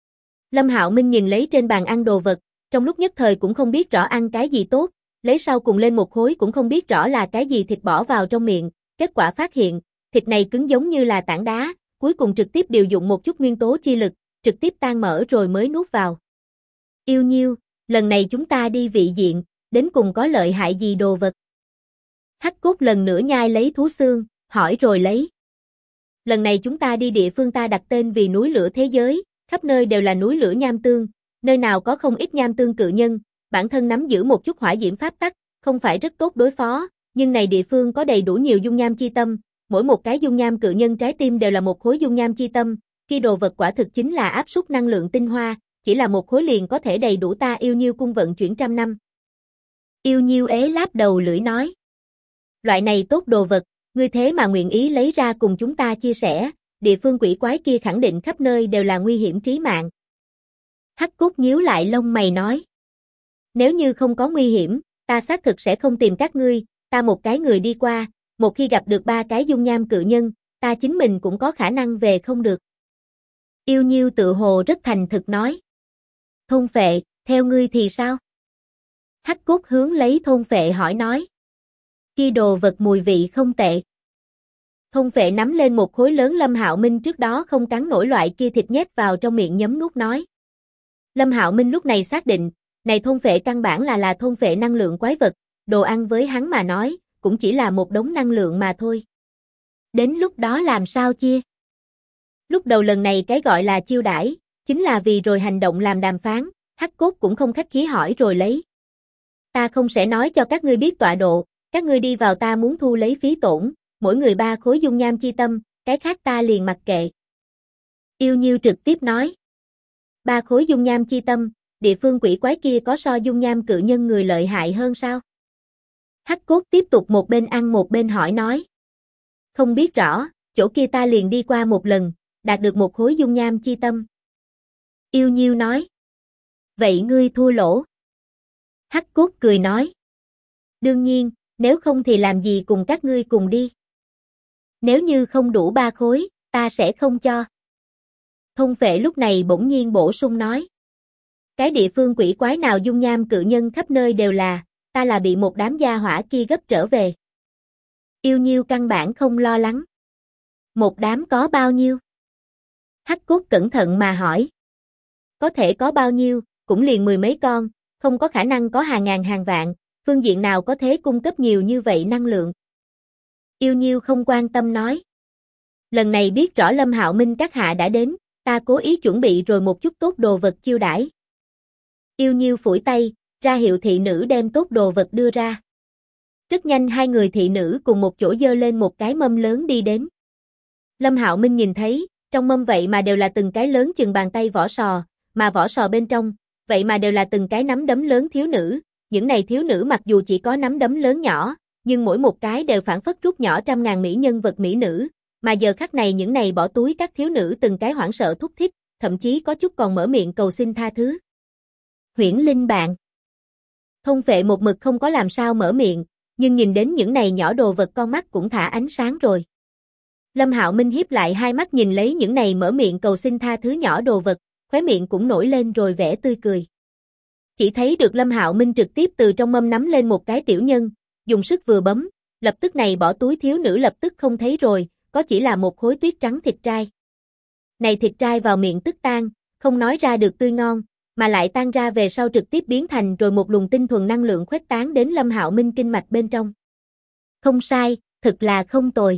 Lâm Hạo Minh nhìn lấy trên bàn ăn đồ vật, trong lúc nhất thời cũng không biết rõ ăn cái gì tốt, lấy sau cùng lên một khối cũng không biết rõ là cái gì thịt bỏ vào trong miệng, kết quả phát hiện, thịt này cứng giống như là tảng đá, cuối cùng trực tiếp điều dụng một chút nguyên tố chi lực, trực tiếp tan mỡ rồi mới nuốt vào. Yêu Nhiêu, lần này chúng ta đi vị diện, đến cùng có lợi hại gì đồ vật? Hắc Cốt lần nữa nhai lấy thú xương, hỏi rồi lấy. Lần này chúng ta đi địa phương ta đặt tên vì núi lửa thế giới, khắp nơi đều là núi lửa nham tương, nơi nào có không ít nham tương cự nhân, bản thân nắm giữ một chút hỏa diễm pháp tắc, không phải rất tốt đối phó, nhưng này địa phương có đầy đủ nhiều dung nham chi tâm, mỗi một cái dung nham cự nhân trái tim đều là một khối dung nham chi tâm, khi đồ vật quả thực chính là áp suất năng lượng tinh hoa, chỉ là một khối liền có thể đầy đủ ta Yêu Nhiêu cung vận chuyển trăm năm. Yêu Nhiêu ế láp đầu lưỡi nói. Loại này tốt đồ vật, ngươi thế mà nguyện ý lấy ra cùng chúng ta chia sẻ, địa phương quỷ quái kia khẳng định khắp nơi đều là nguy hiểm trí mạng. Hắc Cốt nhíu lại lông mày nói. Nếu như không có nguy hiểm, ta xác thực sẽ không tìm các ngươi, ta một cái người đi qua, một khi gặp được 3 cái dung nham cự nhân, ta chính mình cũng có khả năng về không được. Yêu Nhiêu tự hồ rất thành thực nói. Thôn Phệ, theo ngươi thì sao? Hắc Cốt hướng lấy Thôn Phệ hỏi nói. Kia đồ vật mùi vị không tệ. Thôn Phệ nắm lên một khối lớn Lâm Hạo Minh trước đó không cắn nổi loại kia thịt nhét vào trong miệng nhấm nuốt nói. Lâm Hạo Minh lúc này xác định, này Thôn Phệ căn bản là thôn phệ năng lượng quái vật, đồ ăn với hắn mà nói, cũng chỉ là một đống năng lượng mà thôi. Đến lúc đó làm sao chia? Lúc đầu lần này cái gọi là chiêu đãi, chính là vì rồi hành động làm đàm phán, Hắc Cốt cũng không khách khí hỏi rồi lấy. Ta không sẽ nói cho các ngươi biết tọa độ, các ngươi đi vào ta muốn thu lấy phí tổn, mỗi người 3 khối dung nham chi tâm, cái khác ta liền mặc kệ. Yêu Nhiêu trực tiếp nói. 3 khối dung nham chi tâm, địa phương quỷ quái kia có so dung nham cự nhân người lợi hại hơn sao? Hắc Cốt tiếp tục một bên ăn một bên hỏi nói. Không biết rõ, chỗ kia ta liền đi qua một lần, đạt được một khối dung nham chi tâm. Yêu Nhiêu nói. Vậy ngươi thua lỗ. Hắc Cốt cười nói. Đương nhiên, nếu không thì làm gì cùng các ngươi cùng đi. Nếu như không đủ 3 khối, ta sẽ không cho. Thôn Phệ lúc này bỗng nhiên bổ sung nói. Cái địa phương quỷ quái nào dung nham cự nhân khắp nơi đều là, ta là bị một đám gia hỏa kia gấp trở về. Yêu Nhiêu căn bản không lo lắng. Một đám có bao nhiêu? Hắc Cốt cẩn thận mà hỏi. Có thể có bao nhiêu, cũng liền 10 mấy con, không có khả năng có hàng ngàn hàng vạn, phương diện nào có thể cung cấp nhiều như vậy năng lượng. Yêu Nhiêu không quan tâm nói. Lần này biết rõ Lâm Hạo Minh các hạ đã đến, ta cố ý chuẩn bị rồi một chút tốt đồ vật chiêu đãi. Yêu Nhiêu phủi tay, ra hiệu thị nữ đem tốt đồ vật đưa ra. Rất nhanh hai người thị nữ cùng một chỗ dơ lên một cái mâm lớn đi đến. Lâm Hạo Minh nhìn thấy, trong mâm vậy mà đều là từng cái lớn chừng bàn tay vỏ sò, mà vỏ sò bên trong, vậy mà đều là từng cái nắm đấm lớn thiếu nữ. Những này thiếu nữ mặc dù chỉ có nắm đấm lớn nhỏ, nhưng mỗi một cái đều phản phất rút nhỏ trăm ngàn mỹ nhân vật mỹ nữ, mà giờ khắc này những này bỏ túi các thiếu nữ từng cái hoảng sợ thúc thích, thậm chí có chút còn mở miệng cầu xin tha thứ. Huyễn Linh bạn. Thôn Phệ một mực không có làm sao mở miệng, nhưng nhìn đến những này nhỏ đồ vật con mắt cũng thả ánh sáng rồi. Lâm Hạo Minh hiếp lại hai mắt nhìn lấy những này mở miệng cầu xin tha thứ nhỏ đồ vật, khóe miệng cũng nổi lên rồi vẻ tươi cười. Chỉ thấy được Lâm Hạo Minh trực tiếp từ trong mâm nắm lên một cái tiểu nhân, dùng sức vừa bấm, lập tức này bỏ túi thiếu nữ lập tức không thấy rồi, có chỉ là một khối tuyết trắng thịt trai. Này thịt trai vào miệng tức tan, không nói ra được tươi ngon, mà lại tan ra về sau trực tiếp biến thành rồi một luồng tinh thuần năng lượng khuếch tán đến Lâm Hạo Minh kinh mạch bên trong. Không sai, thực là không tồi.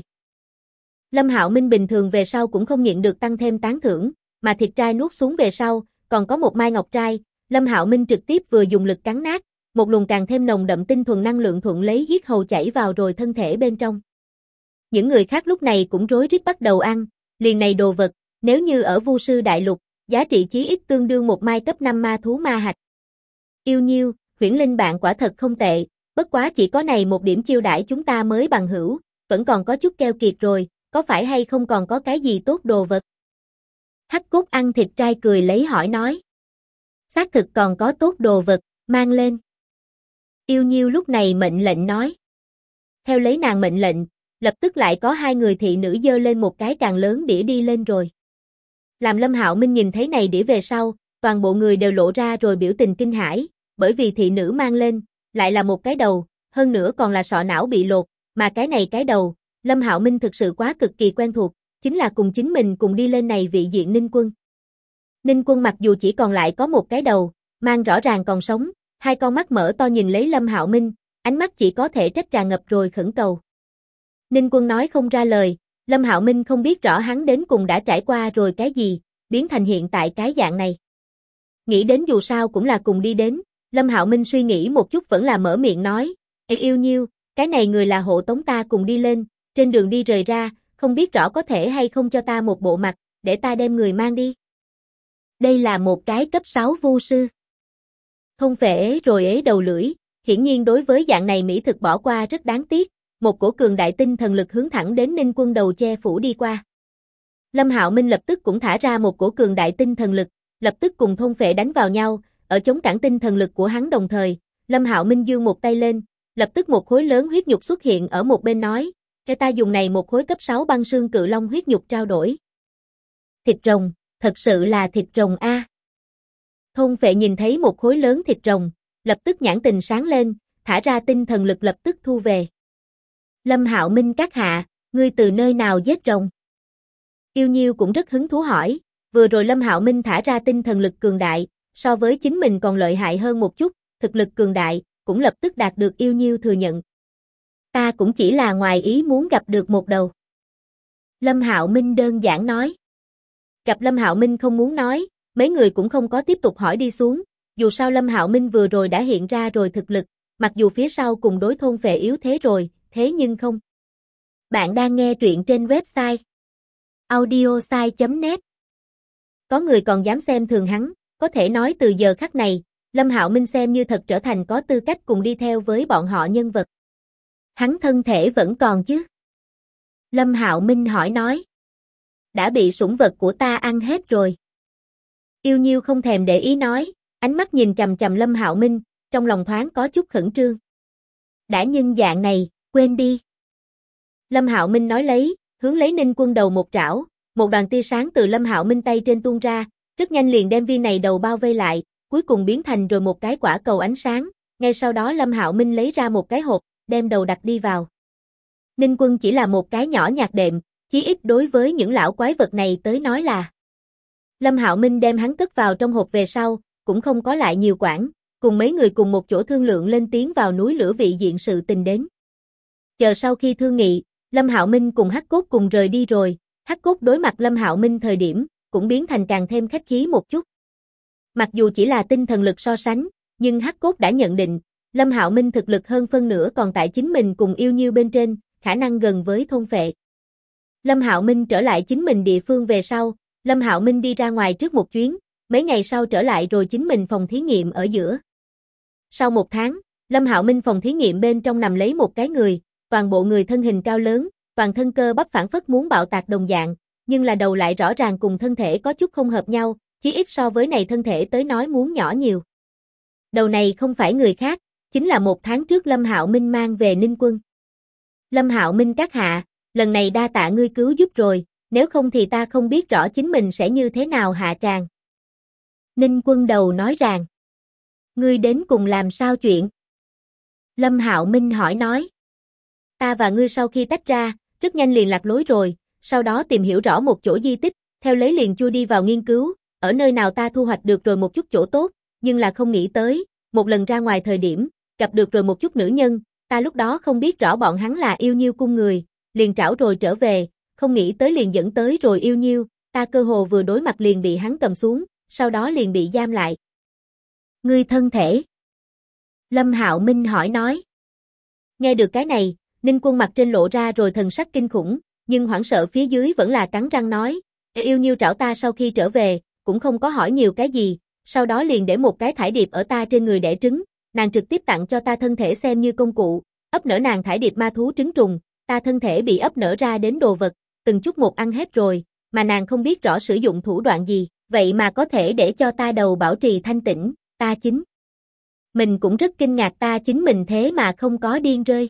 Lâm Hạo Minh bình thường về sau cũng không nhịn được tăng thêm tán thưởng, mà thịt trai nuốt xuống về sau, còn có một mai ngọc trai, Lâm Hạo Minh trực tiếp vừa dùng lực cắn nát, một luồng càng thêm nồng đậm tinh thuần năng lượng thuận lấy huyết hầu chảy vào rồi thân thể bên trong. Những người khác lúc này cũng rối rít bắt đầu ăn, liền này đồ vật, nếu như ở Vu sư đại lục, giá trị chí ít tương đương một mai cấp 5 ma thú ma hạch. Yêu Nhiêu, Huyễn Linh bạn quả thật không tệ, bất quá chỉ có này một điểm chiêu đãi chúng ta mới bằng hữu, vẫn còn có chút keo kiệt rồi, có phải hay không còn có cái gì tốt đồ vật? Hắc Cốt ăn thịt trai cười lấy hỏi nói. Xác thực còn có tốt đồ vật, mang lên. Yêu Nhiêu lúc này mệnh lệnh nói. Theo lấy nàng mệnh lệnh, lập tức lại có hai người thị nữ dơ lên một cái càng lớn đĩa đi lên rồi. Làm Lâm Hạo Minh nhìn thấy này đĩa về sau, toàn bộ người đều lộ ra rồi biểu tình kinh hãi, bởi vì thị nữ mang lên, lại là một cái đầu, hơn nữa còn là sọ não bị lột, mà cái này cái đầu, Lâm Hạo Minh thực sự quá cực kỳ quen thuộc, chính là cùng chính mình cùng đi lên này vị diện Ninh Quân. Ninh Quân mặc dù chỉ còn lại có một cái đầu, mang rõ ràng còn sống, hai con mắt mở to nhìn lấy Lâm Hạo Minh, ánh mắt chỉ có thể trách tràn ngập rồi khẩn cầu. Ninh Quân nói không ra lời, Lâm Hạo Minh không biết rõ hắn đến cùng đã trải qua rồi cái gì, biến thành hiện tại cái dạng này. Nghĩ đến dù sao cũng là cùng đi đến, Lâm Hạo Minh suy nghĩ một chút vẫn là mở miệng nói, Ê Yêu Nhiêu, cái này người là hộ tống ta cùng đi lên, trên đường đi rời ra, không biết rõ có thể hay không cho ta một bộ mặt, để ta đem người mang đi. Đây là một cái cấp 6 vu sư. Thôn Phệ rồi ế đầu lưỡi, hiển nhiên đối với dạng này mỹ thực bỏ qua rất đáng tiếc, một cổ cường đại tinh thần lực hướng thẳng đến Ninh Quân đầu che phủ đi qua. Lâm Hạo Minh lập tức cũng thả ra một cổ cường đại tinh thần lực, lập tức cùng Thôn Phệ đánh vào nhau, ở chống cản tinh thần lực của hắn đồng thời, Lâm Hạo Minh giương một tay lên, lập tức một khối lớn huyết nhục xuất hiện ở một bên nói, cho ta dùng này một khối cấp 6 băng xương cự long huyết nhục trao đổi. Thịt rồng, thật sự là thịt rồng a. Thôn Phệ nhìn thấy một khối lớn thịt rồng, lập tức nhãn tình sáng lên, thả ra tinh thần lực lập tức thu về. Lâm Hạo Minh các hạ, ngươi từ nơi nào giết rồng? Yêu Nhiêu cũng rất hứng thú hỏi, vừa rồi Lâm Hạo Minh thả ra tinh thần lực cường đại, so với chính mình còn lợi hại hơn một chút, thực lực cường đại, cũng lập tức đạt được Yêu Nhiêu thừa nhận. Ta cũng chỉ là ngoài ý muốn gặp được một đầu. Lâm Hạo Minh đơn giản nói. Gặp Lâm Hạo Minh không muốn nói, mấy người cũng không có tiếp tục hỏi đi xuống, dù sao Lâm Hạo Minh vừa rồi đã hiện ra rồi thực lực, mặc dù phía sau cùng đối Thôn Phệ yếu thế rồi, thế nhưng không. Bạn đang nghe truyện trên website audiosai.net. Có người còn dám xem thường hắn, có thể nói từ giờ khắc này, Lâm Hạo Minh xem như thật trở thành có tư cách cùng đi theo với bọn họ nhân vật. Hắn thân thể vẫn còn chứ? Lâm Hạo Minh hỏi nói. Đã bị sủng vật của ta ăn hết rồi. Yêu Nhiêu không thèm để ý nói, ánh mắt nhìn chằm chằm Lâm Hạo Minh, trong lòng thoáng có chút khẩn trương. Đã nhân dạng này, quên đi. Lâm Hạo Minh nói lấy, hướng lấy Ninh Quân đầu một trảo, một đoàn tia sáng từ Lâm Hạo Minh tay trên tuôn ra, rất nhanh liền đem viên này đầu bao vây lại, cuối cùng biến thành rồi một cái quả cầu ánh sáng, ngay sau đó Lâm Hạo Minh lấy ra một cái hộp, đem đầu đặt đi vào. Ninh Quân chỉ là một cái nhỏ nhạc đệm, chí ít đối với những lão quái vật này tới nói là. Lâm Hạo Minh đem hắn cất vào trong hộp về sau, cũng không có lại nhiều quản, cùng mấy người cùng một chỗ thương lượng lên tiến vào núi lửa vị diện sự tình đến. Chờ sau khi thương nghị, Lâm Hạo Minh cùng Hắc Cốt cùng rời đi rồi, Hắc Cốt đối mặt Lâm Hạo Minh thời điểm, cũng biến thành càng thêm khách khí một chút. Mặc dù chỉ là tinh thần lực so sánh, nhưng Hắc Cốt đã nhận định, Lâm Hạo Minh thực lực hơn phân nửa còn tại chính mình cùng Yêu Nhiêu bên trên, khả năng gần với Thôn Phệ. Lâm Hạo Minh trở lại chính mình địa phương về sau, Lâm Hạo Minh đi ra ngoài trước một chuyến, mấy ngày sau trở lại rồi chính mình phòng thí nghiệm ở giữa. Sau một tháng, Lâm Hạo Minh phòng thí nghiệm bên trong nằm lấy một cái người, toàn bộ người thân hình cao lớn, toàn thân cơ bắp phảng phất muốn bạo tạc đồng dạng, nhưng là đầu lại rõ ràng cùng thân thể có chút không hợp nhau, chí ít so với này thân thể tới nói muốn nhỏ nhiều. Đầu này không phải người khác, chính là 1 tháng trước Lâm Hạo Minh mang về Ninh Quân. Lâm Hạo Minh các hạ, lần này đa tạ ngươi cứu giúp rồi, nếu không thì ta không biết rõ chính mình sẽ như thế nào hạ tràng. Ninh Quân đầu nói rằng, ngươi đến cùng làm sao chuyện? Lâm Hạo Minh hỏi nói, ta và ngươi sau khi tách ra, rất nhanh liền lạc lối rồi, sau đó tìm hiểu rõ một chỗ di tích, theo lấy liền chui đi vào nghiên cứu, ở nơi nào ta thu hoạch được rồi một chút chỗ tốt, nhưng là không nghĩ tới, một lần ra ngoài thời điểm, gặp được rồi một chút nữ nhân, ta lúc đó không biết rõ bọn hắn là yêu nhiêu cung người, liền trảo rồi trở về, không nghĩ tới liền dẫn tới rồi yêu nhiêu, ta cơ hồ vừa đối mặt liền bị hắn cầm xuống, sau đó liền bị giam lại. Ngươi thân thể? Lâm Hạo Minh hỏi nói. Nghe được cái này, Ninh Quân mặt trên lộ ra rồi thần sắc kinh khủng, nhưng hoảng sợ phía dưới vẫn là cắn răng nói, yêu nhiêu trảo ta sau khi trở về, cũng không có hỏi nhiều cái gì, sau đó liền để một cái thải điệp ở ta trên người đẻ trứng, nàng trực tiếp tặng cho ta thân thể xem như công cụ, ấp nở nàng thải điệp ma thú trứng trùng, ta thân thể bị ấp nở ra đến đồ vật, từng chút một ăn hết rồi, mà nàng không biết rõ sử dụng thủ đoạn gì, vậy mà có thể để cho ta đầu bảo trì thanh tĩnh, ta chính. Mình cũng rất kinh ngạc ta chính mình thế mà không có điên rơi.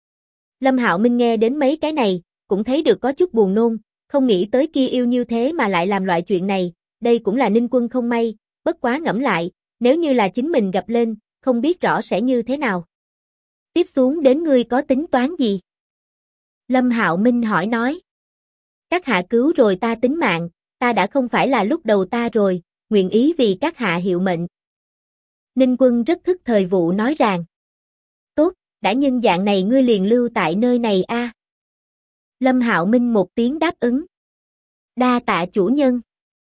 Lâm Hạo Minh nghe đến mấy cái này, cũng thấy được có chút buồn nôn, không nghĩ tới kia yêu như thế mà lại làm loại chuyện này, đây cũng là Ninh Quân không may, bất quá ngẫm lại, nếu như là chính mình gặp lên, không biết rõ sẽ như thế nào. Tiếp xuống đến ngươi có tính toán gì? Lâm Hạo Minh hỏi nói. Các hạ cứu rồi ta tính mạng, ta đã không phải là lúc đầu ta rồi, nguyện ý vì các hạ hiệu mệnh. Ninh Quân rất thức thời vụ nói rằng. Tốt, đã nhân dạng này ngươi liền lưu tại nơi này a. Lâm Hạo Minh một tiếng đáp ứng. Đa tạ chủ nhân.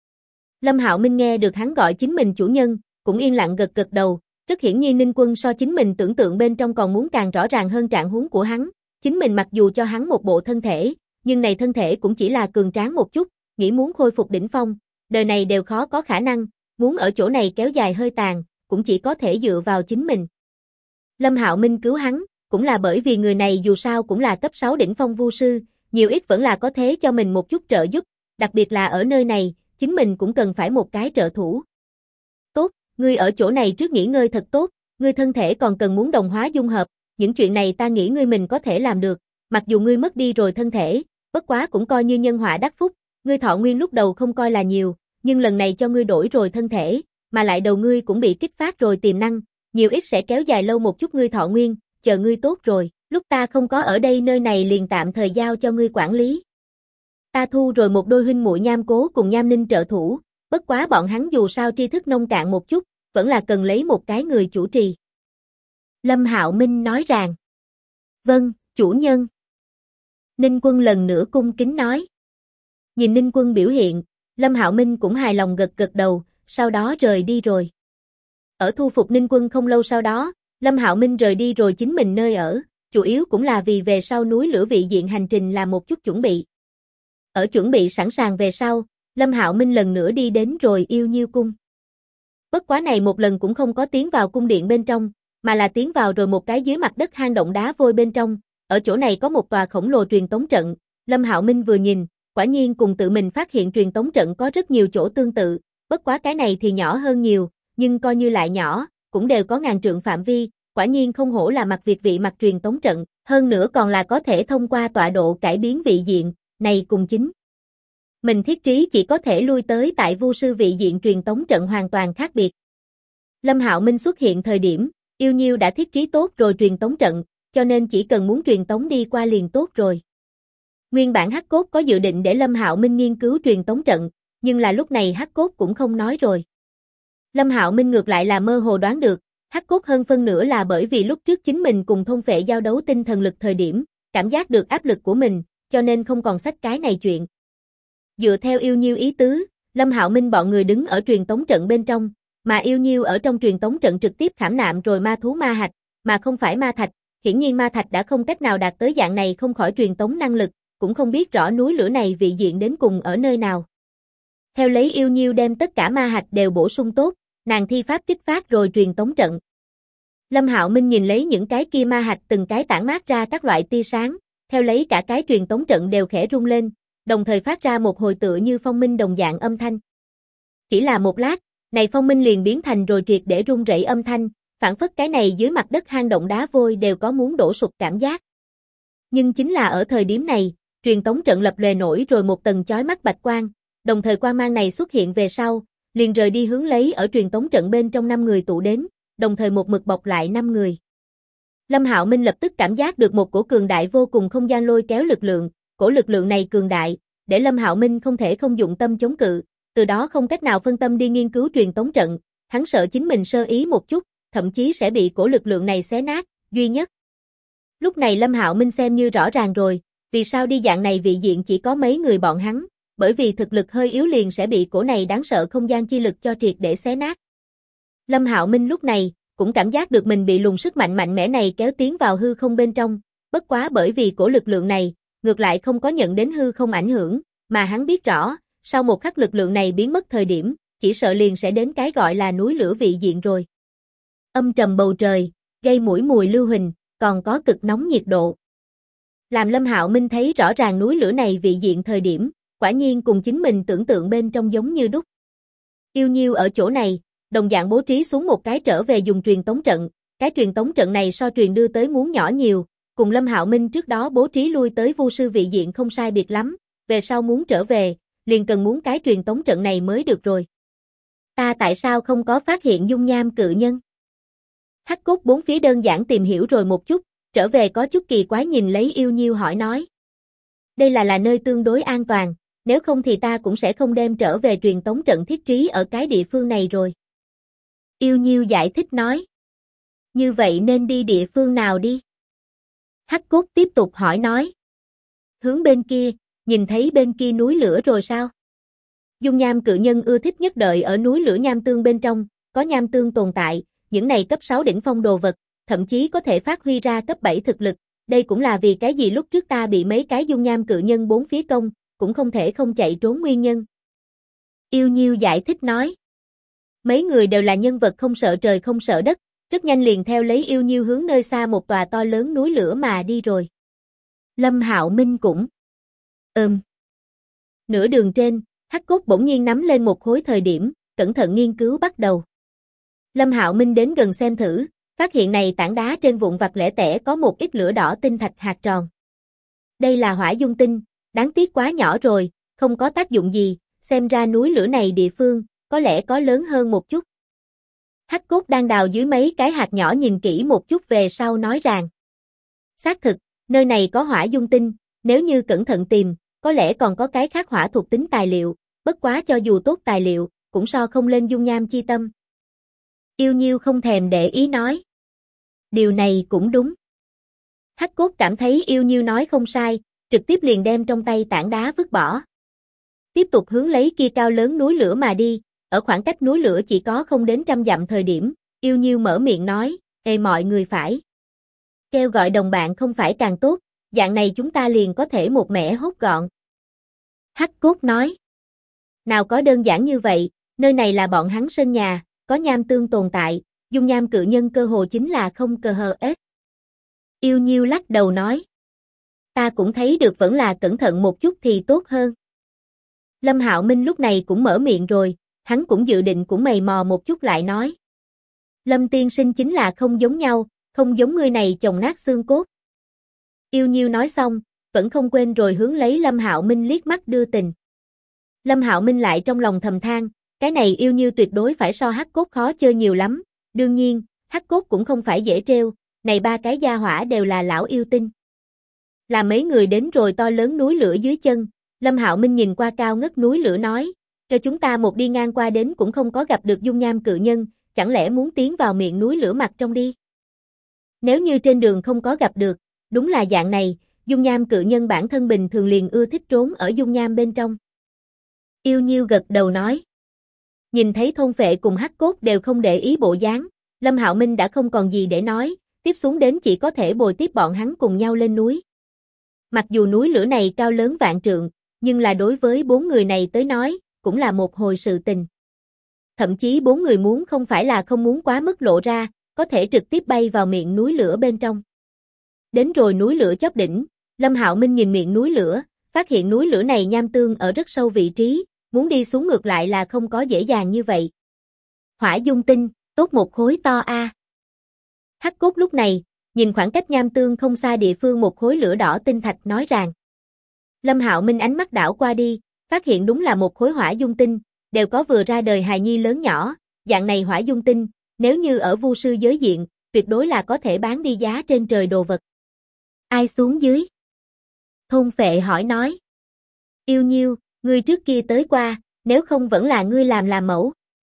Lâm Hạo Minh nghe được hắn gọi chính mình chủ nhân, cũng yên lặng gật gật đầu, rất hiển nhiên Ninh Quân so chính mình tưởng tượng bên trong còn muốn càng rõ ràng hơn trạng huống của hắn, chính mình mặc dù cho hắn một bộ thân thể, nhưng này thân thể cũng chỉ là cường tráng một chút, nghĩ muốn khôi phục đỉnh phong, đời này đều khó có khả năng, muốn ở chỗ này kéo dài hơi tàn, cũng chỉ có thể dựa vào chính mình. Lâm Hạo Minh cứu hắn, cũng là bởi vì người này dù sao cũng là cấp 6 đỉnh phong vu sư, nhiều ít vẫn là có thế cho mình một chút trợ giúp, đặc biệt là ở nơi này, chính mình cũng cần phải một cái trợ thủ. Tốt, ngươi ở chỗ này trước nghỉ ngơi thật tốt, ngươi thân thể còn cần muốn đồng hóa dung hợp, những chuyện này ta nghĩ ngươi mình có thể làm được, mặc dù ngươi mất đi rồi thân thể, bất quá cũng coi như nhân họa đắc phúc, ngươi thọ nguyên lúc đầu không coi là nhiều, nhưng lần này cho ngươi đổi rồi thân thể, mà lại đầu ngươi cũng bị kích phát rồi tiềm năng, nhiều ít sẽ kéo dài lâu một chút ngươi thọ nguyên, chờ ngươi tốt rồi, lúc ta không có ở đây nơi này liền tạm thời giao cho ngươi quản lý. Ta thu rồi một đôi huynh muội Nham Cố cùng Nham Ninh trợ thủ, bất quá bọn hắn dù sao tri thức nông cạn một chút, vẫn là cần lấy một cái người chủ trì. Lâm Hạo Minh nói rằng. Vâng, chủ nhân. Ninh Quân lần nữa cung kính nói. Nhìn Ninh Quân biểu hiện, Lâm Hạo Minh cũng hài lòng gật gật đầu, sau đó rời đi rồi. Ở thu phục Ninh Quân không lâu sau đó, Lâm Hạo Minh rời đi rồi chính mình nơi ở, chủ yếu cũng là vì về sau núi lửa vị diện hành trình làm một chút chuẩn bị. Ở chuẩn bị sẵn sàng về sau, Lâm Hạo Minh lần nữa đi đến rồi yêu nhiêu cung. Bất quá này một lần cũng không có tiến vào cung điện bên trong, mà là tiến vào rồi một cái dưới mặt đất hang động đá vôi bên trong, ở chỗ này có một tòa khổng lồ truyền tống trận, Lâm Hạo Minh vừa nhìn, quả nhiên cùng tự mình phát hiện truyền tống trận có rất nhiều chỗ tương tự, bất quá cái này thì nhỏ hơn nhiều, nhưng coi như lại nhỏ, cũng đều có ngàn trượng phạm vi, quả nhiên không hổ là mặt Việt vị mặt truyền tống trận, hơn nữa còn là có thể thông qua tọa độ cải biến vị diện, này cùng chính. Mình thiết trí chỉ có thể lui tới tại vu sư vị diện truyền tống trận hoàn toàn khác biệt. Lâm Hạo Minh xuất hiện thời điểm, yêu nhiêu đã thiết trí tốt rồi truyền tống trận, cho nên chỉ cần muốn truyền tống đi qua liền tốt rồi. Nguyên bản Hắc Cốt có dự định để Lâm Hạo Minh nghiên cứu truyền tống trận, nhưng là lúc này Hắc Cốt cũng không nói rồi. Lâm Hạo Minh ngược lại là mơ hồ đoán được, Hắc Cốt hơn phân nửa là bởi vì lúc trước chính mình cùng thôn phệ giao đấu tinh thần lực thời điểm, cảm giác được áp lực của mình, cho nên không còn sách cái này chuyện. Dựa theo yêu nhiêu ý tứ, Lâm Hạo Minh bọn người đứng ở truyền tống trận bên trong, mà yêu nhiêu ở trong truyền tống trận trực tiếp khảm nạm rồi ma thú ma hạch, mà không phải ma thạch, hiển nhiên ma thạch đã không cách nào đạt tới dạng này không khỏi truyền tống năng lực, cũng không biết rõ núi lửa này vị diện đến cùng ở nơi nào. Theo lấy yêu nhiêu đem tất cả ma hạch đều bổ sung tốt, nàng thi pháp kích phát rồi truyền tống trận. Lâm Hạo Minh nhìn lấy những cái kia ma hạch từng cái tản mát ra các loại tia sáng, theo lấy cả cái truyền tống trận đều khẽ rung lên, đồng thời phát ra một hồi tựa như phong minh đồng dạng âm thanh. Chỉ là một lát, Này phong minh liền biến thành rồi triệt để rung rẩy âm thanh, phản phất cái này dưới mặt đất hang động đá vôi đều có muốn đổ sụp cảm giác. Nhưng chính là ở thời điểm này, truyền tống trận lập lòe nổi rồi một tầng chói mắt bạch quang, đồng thời quang mang này xuất hiện về sau, liền rời đi hướng lấy ở truyền tống trận bên trong 5 người tụ đến, đồng thời một mực bọc lại 5 người. Lâm Hạo Minh lập tức cảm giác được một cổ cường đại vô cùng không gian lôi kéo lực lượng, cổ lực lượng này cường đại, để Lâm Hạo Minh không thể không dụng tâm chống cự, từ đó không cách nào phân tâm đi nghiên cứu truyền tống trận, hắn sợ chính mình sơ ý một chút, thậm chí sẽ bị cổ lực lượng này xé nát, duy nhất. Lúc này Lâm Hạo Minh xem như rõ ràng rồi, vì sao đi dạng này vị diện chỉ có mấy người bọn hắn, bởi vì thực lực hơi yếu liền sẽ bị cổ này đáng sợ không gian chi lực cho triệt để xé nát. Lâm Hạo Minh lúc này cũng cảm giác được mình bị luồng sức mạnh mạnh mẽ này kéo tiến vào hư không bên trong, bất quá bởi vì cổ lực lượng này, ngược lại không có nhận đến hư không ảnh hưởng, mà hắn biết rõ, sau một khắc lực lượng này biến mất thời điểm, chỉ sợ liền sẽ đến cái gọi là núi lửa vị diện rồi. Âm trầm bầu trời, gây mũi mùi lưu huỳnh, còn có cực nóng nhiệt độ. Làm Lâm Hạo Minh thấy rõ ràng núi lửa này vị diện thời điểm, quả nhiên cùng chính mình tưởng tượng bên trong giống như đúc. Yêu Nhiêu ở chỗ này, đồng dạng bố trí xuống một cái trở về dùng truyền tống trận, cái truyền tống trận này so truyền đưa tới muốn nhỏ nhiều, cùng Lâm Hạo Minh trước đó bố trí lui tới vu sư vị diện không sai biệt lắm, về sau muốn trở về, liền cần muốn cái truyền tống trận này mới được rồi. Ta tại sao không có phát hiện dung nham cự nhân? Hắc Cốt bốn phía đơn giản tìm hiểu rồi một chút, trở về có chút kỳ quái nhìn lấy Yêu Nhiêu hỏi nói. Đây là nơi tương đối an toàn, nếu không thì ta cũng sẽ không đem trở về truyền tống trận thiết trí ở cái địa phương này rồi. Yêu Nhiêu giải thích nói. Như vậy nên đi địa phương nào đi? Hắc Cốt tiếp tục hỏi nói. Hướng bên kia, nhìn thấy bên kia núi lửa rồi sao? Dung nham cự nhân ưa thích nhất đợi ở núi lửa nham tương bên trong, có nham tương tồn tại, những này cấp 6 đỉnh phong đồ vật, thậm chí có thể phát huy ra cấp 7 thực lực, đây cũng là vì cái gì lúc trước ta bị mấy cái dung nham cự nhân bốn phía công, cũng không thể không chạy trốn nguyên nhân. Yêu Nhiêu giải thích nói. Mấy người đều là nhân vật không sợ trời không sợ đất, rất nhanh liền theo lấy Yêu Nhiêu hướng nơi xa một tòa to lớn núi lửa mà đi rồi. Lâm Hạo Minh cũng. Nửa đường trên, Hắc Cốt bỗng nhiên nắm lên một khối thời điểm, cẩn thận nghiên cứu bắt đầu. Lâm Hạo Minh đến gần xem thử, phát hiện này tảng đá trên vụn vặt lẻ tẻ có một ít lửa đỏ tinh thạch hạt tròn. Đây là hỏa dung tinh, đáng tiếc quá nhỏ rồi, không có tác dụng gì, xem ra núi lửa này địa phương, có lẽ có lớn hơn một chút. Hắc Cốt đang đào dưới mấy cái hạt nhỏ nhìn kỹ một chút về sau nói rằng. Xác thực, nơi này có hỏa dung tinh, nếu như cẩn thận tìm, có lẽ còn có cái khác hỏa thuộc tính tài liệu, bất quá cho dù tốt tài liệu, cũng so không lên dung nham chi tâm. Yêu Nhiêu không thèm để ý nói. Điều này cũng đúng. Hắc Cốt cảm thấy Yêu Nhiêu nói không sai, trực tiếp liền đem trong tay tảng đá vứt bỏ. Tiếp tục hướng lấy kia cao lớn núi lửa mà đi, ở khoảng cách núi lửa chỉ có không đến 100 dặm thời điểm, Yêu Nhiêu mở miệng nói, ê mọi người phải. Kêu gọi đồng bạn không phải càng tốt, dạng này chúng ta liền có thể một mẻ hốt gọn. Hắc Cốt nói. Nào có đơn giản như vậy, nơi này là bọn hắn sân nhà, có nham tương tồn tại, dung nham cự nhân cơ hồ chính là không cơ hờ ếch. Yêu Nhiêu lắc đầu nói. Ta cũng thấy được vẫn là cẩn thận một chút thì tốt hơn. Lâm Hạo Minh lúc này cũng mở miệng rồi, hắn cũng dự định cũng mày mò một chút lại nói. Lâm tiên sinh chính là không giống nhau, không giống ngươi này chồng nát xương cốt. Yêu Nhiêu nói xong, vẫn không quên rồi hướng lấy Lâm Hạo Minh liếc mắt đưa tình. Lâm Hạo Minh lại trong lòng thầm than, cái này Yêu Nhiêu tuyệt đối phải so Hắc Cốt khó chơi nhiều lắm, đương nhiên, Hắc Cốt cũng không phải dễ trêu, này ba cái gia hỏa đều là lão yêu tinh. Là mấy người đến rồi to lớn núi lửa dưới chân, Lâm Hạo Minh nhìn qua cao ngất núi lửa nói, cho chúng ta một đi ngang qua đến cũng không có gặp được dung nham cự nhân, chẳng lẽ muốn tiến vào miệng núi lửa mặt trong đi? Nếu như trên đường không có gặp được, đúng là dạng này, dung nham cự nhân bản thân bình thường liền ưa thích trốn ở dung nham bên trong. Yêu Nhiêu gật đầu nói. Nhìn thấy thôn phệ cùng Hắc Cốt đều không để ý bộ dáng, Lâm Hạo Minh đã không còn gì để nói, tiếp xuống đến chỉ có thể bồi tiếp bọn hắn cùng nhau lên núi. Mặc dù núi lửa này cao lớn vạn trượng, nhưng là đối với 4 người này tới nói, cũng là một hồi sự tình. Thậm chí 4 người muốn không phải là không muốn quá mức lộ ra, có thể trực tiếp bay vào miệng núi lửa bên trong. Đến rồi núi lửa chóp đỉnh, Lâm Hạo Minh nhìn miệng núi lửa, phát hiện núi lửa này nham tương ở rất sâu vị trí, muốn đi xuống ngược lại là không có dễ dàng như vậy. Hỏa dung tinh, tốt một khối to a. Hắc Cốt lúc này, nhìn khoảng cách nham tương không xa địa phương một khối lửa đỏ tinh thạch nói rằng. Lâm Hạo Minh ánh mắt đảo qua đi, phát hiện đúng là một khối hỏa dung tinh, đều có vừa ra đời hài nhi lớn nhỏ, dạng này hỏa dung tinh, nếu như ở vu sư giới diện, tuyệt đối là có thể bán đi giá trên trời đồ vật. Ai xuống dưới? Thôn Phệ hỏi nói. Yêu Nhiêu, ngươi trước kia tới qua, nếu không vẫn là ngươi làm mẫu.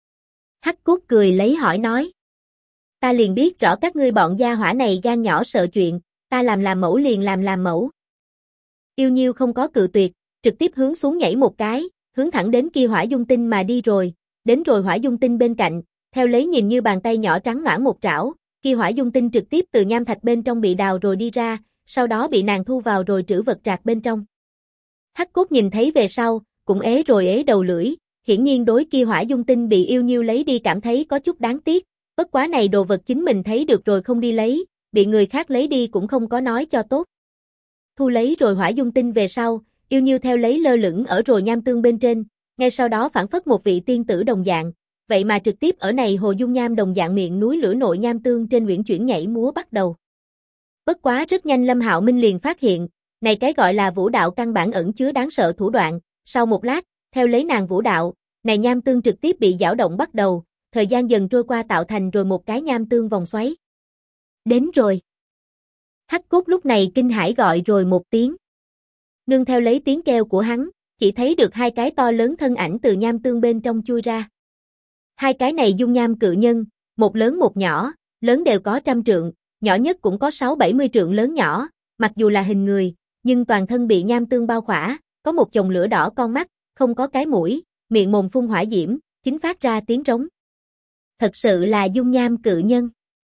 Hắc Cốt cười lấy hỏi nói. Ta liền biết rõ các ngươi bọn gia hỏa này gan nhỏ sợ chuyện, ta làm mẫu liền làm mẫu. Yêu Nhiêu không có cự tuyệt, trực tiếp hướng xuống nhảy một cái, hướng thẳng đến kia hỏa dung tinh mà đi rồi, đến rồi hỏa dung tinh bên cạnh, theo lấy nhìn như bàn tay nhỏ trắng nõn một trảo, kia hỏa dung tinh trực tiếp từ nham thạch bên trong bị đào rồi đi ra, sau đó bị nàng thu vào rồi trữ vật trạc bên trong. Hắc Cốt nhìn thấy về sau, cũng ế rồi ế đầu lưỡi, hiển nhiên đối kia hỏa dung tinh bị Yêu Nhiêu lấy đi cảm thấy có chút đáng tiếc, bất quá này đồ vật chính mình thấy được rồi không đi lấy, bị người khác lấy đi cũng không có nói cho tốt. Thu lấy rồi hỏa dung tinh về sau, Yêu Nhiêu theo lấy lơ lửng ở rồi nham tương bên trên, ngay sau đó phản phất một vị tiên tử đồng dạng, vậy mà trực tiếp ở này hồ dung nham đồng dạng miệng núi lửa nội nham tương trên uyển chuyển nhảy múa bắt đầu. Bất quá rất nhanh Lâm Hạo Minh liền phát hiện, này cái gọi là vũ đạo căn bản ẩn chứa đáng sợ thủ đoạn, sau một lát, theo lấy nàng vũ đạo, này nham tương trực tiếp bị dao động bắt đầu, thời gian dần trôi qua tạo thành rồi một cái nham tương vòng xoáy. Đến rồi. Hắc Cốt lúc này kinh hãi gọi rồi một tiếng. Nương theo lấy tiếng kêu của hắn, chỉ thấy được hai cái to lớn thân ảnh từ nham tương bên trong chui ra. Hai cái này dung nham cự nhân, một lớn một nhỏ, lớn đều có 100 trượng, nhỏ nhất cũng có 6-70 trượng lớn nhỏ, mặc dù là hình người, nhưng toàn thân bị nham tương bao khỏa, có một chồng lửa đỏ con mắt, không có cái mũi, miệng mồm phun hỏa diễm, chính phát ra tiếng rống. Thật sự là dung nham cự nhân.